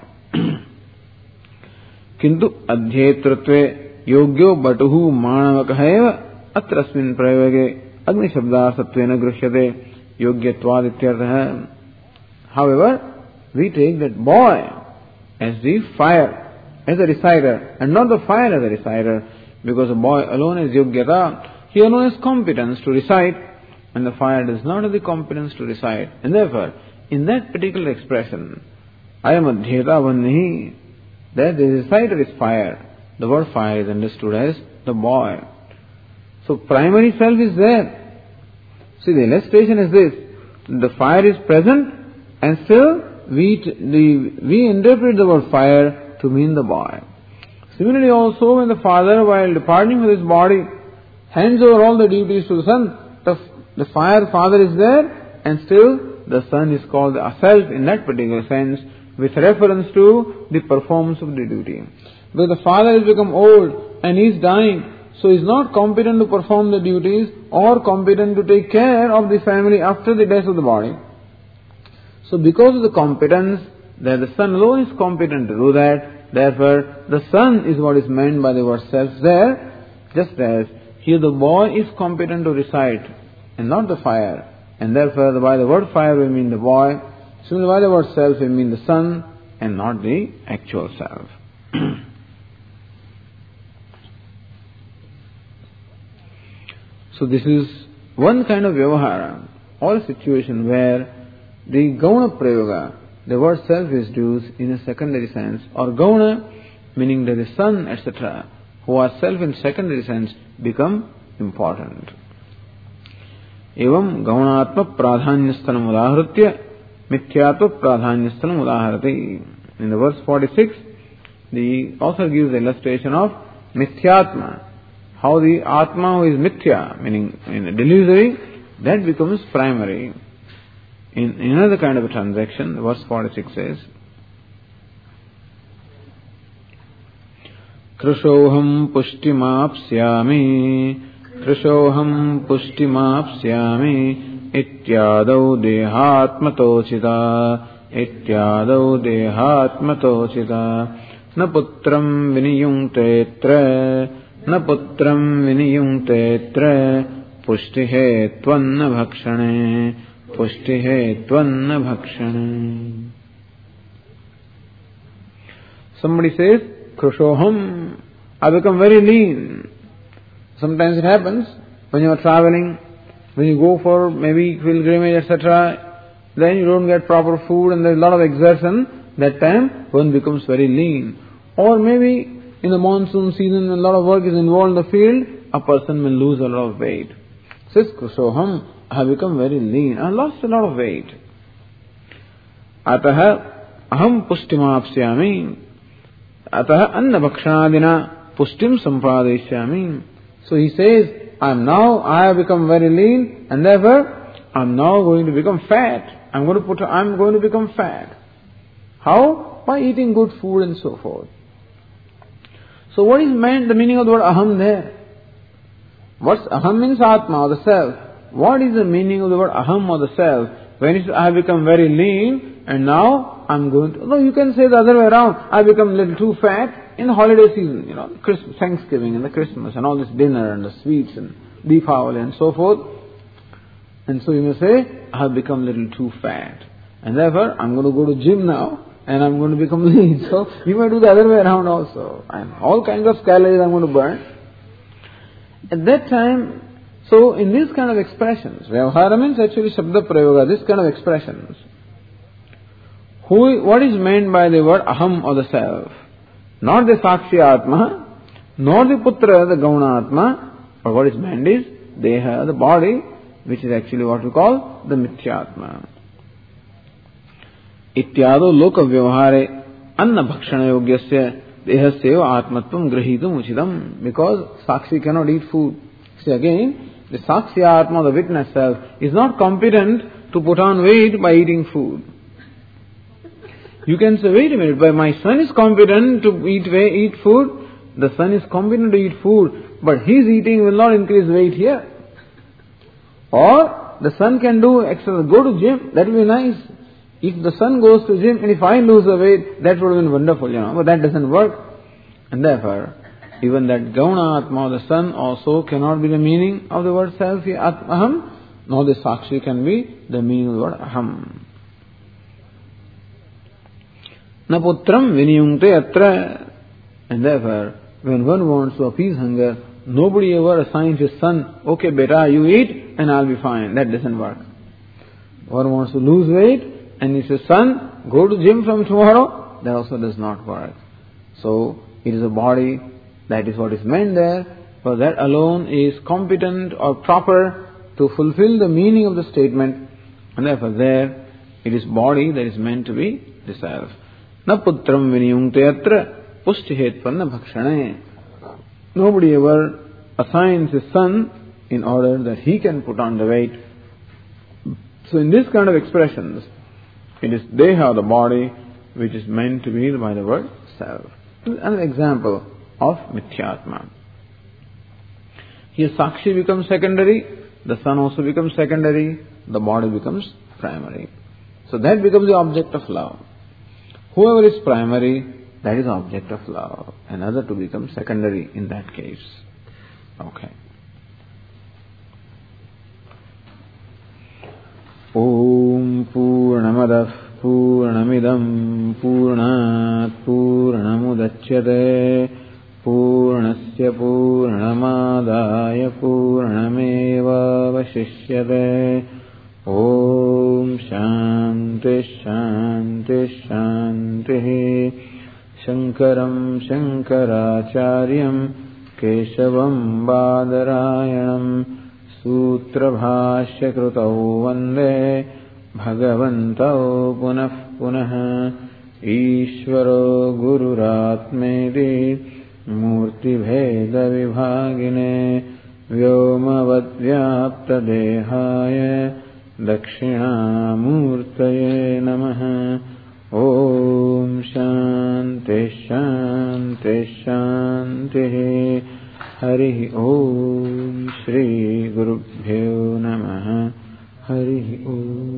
A: Kintu adhyetratve yogyo batuhu manavakaheva atrasmin prayage agni shabda satvena grushyate yogyatvad ityartha. However, we take that boy as the fire, as a reciter, and not the fire as a reciter, because a boy alone is yogyata, he alone has competence to recite, and the fire does not have the competence to recite. And therefore, in that particular expression, Ayam Adhyeta Vannihi, that the reciter is fire. The word fire is understood as the boy. So primary self is there. See, the illustration is this. The fire is present, and still we, the, we interpret the word fire to mean the boy. Similarly also, when the father, while departing from his body, hands over all the duties to the son, the, the fire father is there, and still the son is called a self in that particular sense, with reference to the performance of the duty. Because the father has become old and he is dying, so he is not competent to perform the duties or competent to take care of the family after the death of the body. So because of the competence, that the son alone is competent to do that, therefore the son is what is meant by the word self there, just as here the boy is competent to recite and not the fire, and therefore by the word fire we mean the boy, similarly by the word self we mean the son and not the actual self. So this is one kind of vyavahara, or a situation where the gauna prayoga, the word self is used in a secondary sense, or gauna, meaning that the son, et cetera, who are self in secondary sense, become important. Evam gaunatma pradhanyasthanam udahritya mithyatva pradhanyasthanam udaharati. In the verse forty-six, the author gives the illustration of mithyatma. How the atma who is mithya, meaning in a delusory, that becomes primary. In, in another kind of a transaction, verse forty-six says, Krishoham pushtimapsyami Krishoham pushtimapsyami Ityadau dehatmatochita Ityadau dehatmatochita Na putram viniyungtetra Na putram viniyungtetra Pushtihe tvanna bhakshane pushtihe tvanna bhakshana. Somebody says, Krushoham, I become very lean. Sometimes it happens when you are traveling, when you go for maybe pilgrimage, et cetera, then you don't get proper food and there's a lot of exertion. That time one becomes very lean. Or maybe in the monsoon season when a lot of work is involved in the field, a person may lose a lot of weight. Says Krushoham, I have become very lean. I lost a lot of weight. Ataha aham pustimapsyami. Ataha anna bhakshanadina pustim sampadeshyami. So he says, I am now, I have become very lean and therefore I am now going to become fat. I am going to put, I am going to become fat. How? By eating good food and so forth. So what is meant, the meaning of the word aham there? What's aham means atma or the self. What is the meaning of the word aham or the self? When it says, I have become very lean and now I am going to, no, you can say the other way around. I have become a little too fat in the holiday season, you know, Christmas, Thanksgiving and the Christmas and all this dinner and the sweets and Deepavali and so forth. And so you may say, I have become a little too fat. And therefore, I am going to go to gym now and I am going to become lean. So you may do the other way around also. And all kinds of calories I am going to burn. At that time, so in these kind of expressions, Vyavahara means actually Shabda Prayoga, this kind of expressions. Who, what is meant by the word aham or the self? Not the Sakshi Atma, nor the Putra, the Gauna Atma, but what is meant is Deha, the body, which is actually what we call the Mithyatma. Ityado loka vyavahare anna bhakshana yogyasya dehasya atmatvam grahitum uchidam. Because Sakshi cannot eat food. See again, the Sakshi Atma, the witness self, is not competent to put on weight by eating food. You can say, wait a minute, but my son is competent to eat eat food. The son is competent to eat food, but his eating will not increase weight here. Or the son can do exercise, go to gym, that will be nice. If the son goes to gym and if I lose the weight, that would have been wonderful, you know, but that doesn't work. And therefore, even that Gauna Atma, the son, also cannot be the meaning of the word self, aham, nor the Sakshi can be the meaning of the word aham. Na putram viniyungte atra. And therefore, when one wants to appease hunger, nobody ever assigns his son, okay beta, you eat and I'll be fine. That doesn't work. One wants to lose weight and he says, son, go to gym from tomorrow. That also does not work. So, it is a body, that is what is meant there, but that alone is competent or proper to fulfill the meaning of the statement. And therefore there, it is body that is meant to be the self. Na putram viniyungte atra pushtihetpanna bhakshane. Nobody ever assigns his son in order that he can put on the weight. So in this kind of expressions, it is deha, the body, which is meant to be by the word self. An example of mithyatma. Here Sakshi becomes secondary, the son also becomes secondary, the body becomes primary. So that becomes the object of love. Whoever is primary, that is object of love. Another to become secondary in that case. Okay. Om Purnamadah Purnamidam Purnat Purnamudachyate Purnasya Purnamadaya Purnameva Vashishyate. Om Shanti Shanti Shanti. Shankaram Shankaracharyam Keshavam Badarayanam Sutra Bhashya Krutau Vande Bhagavantau Punah Punah. Ishvaro Gururatmeti Murti Bheda Vibhagine Vyomavad Vyapta Dehaya Dakshina Murtaye Namaha. Om Shanti Shanti Shanti. Hari Om Shri Gurubhyo Namaha. Hari Om.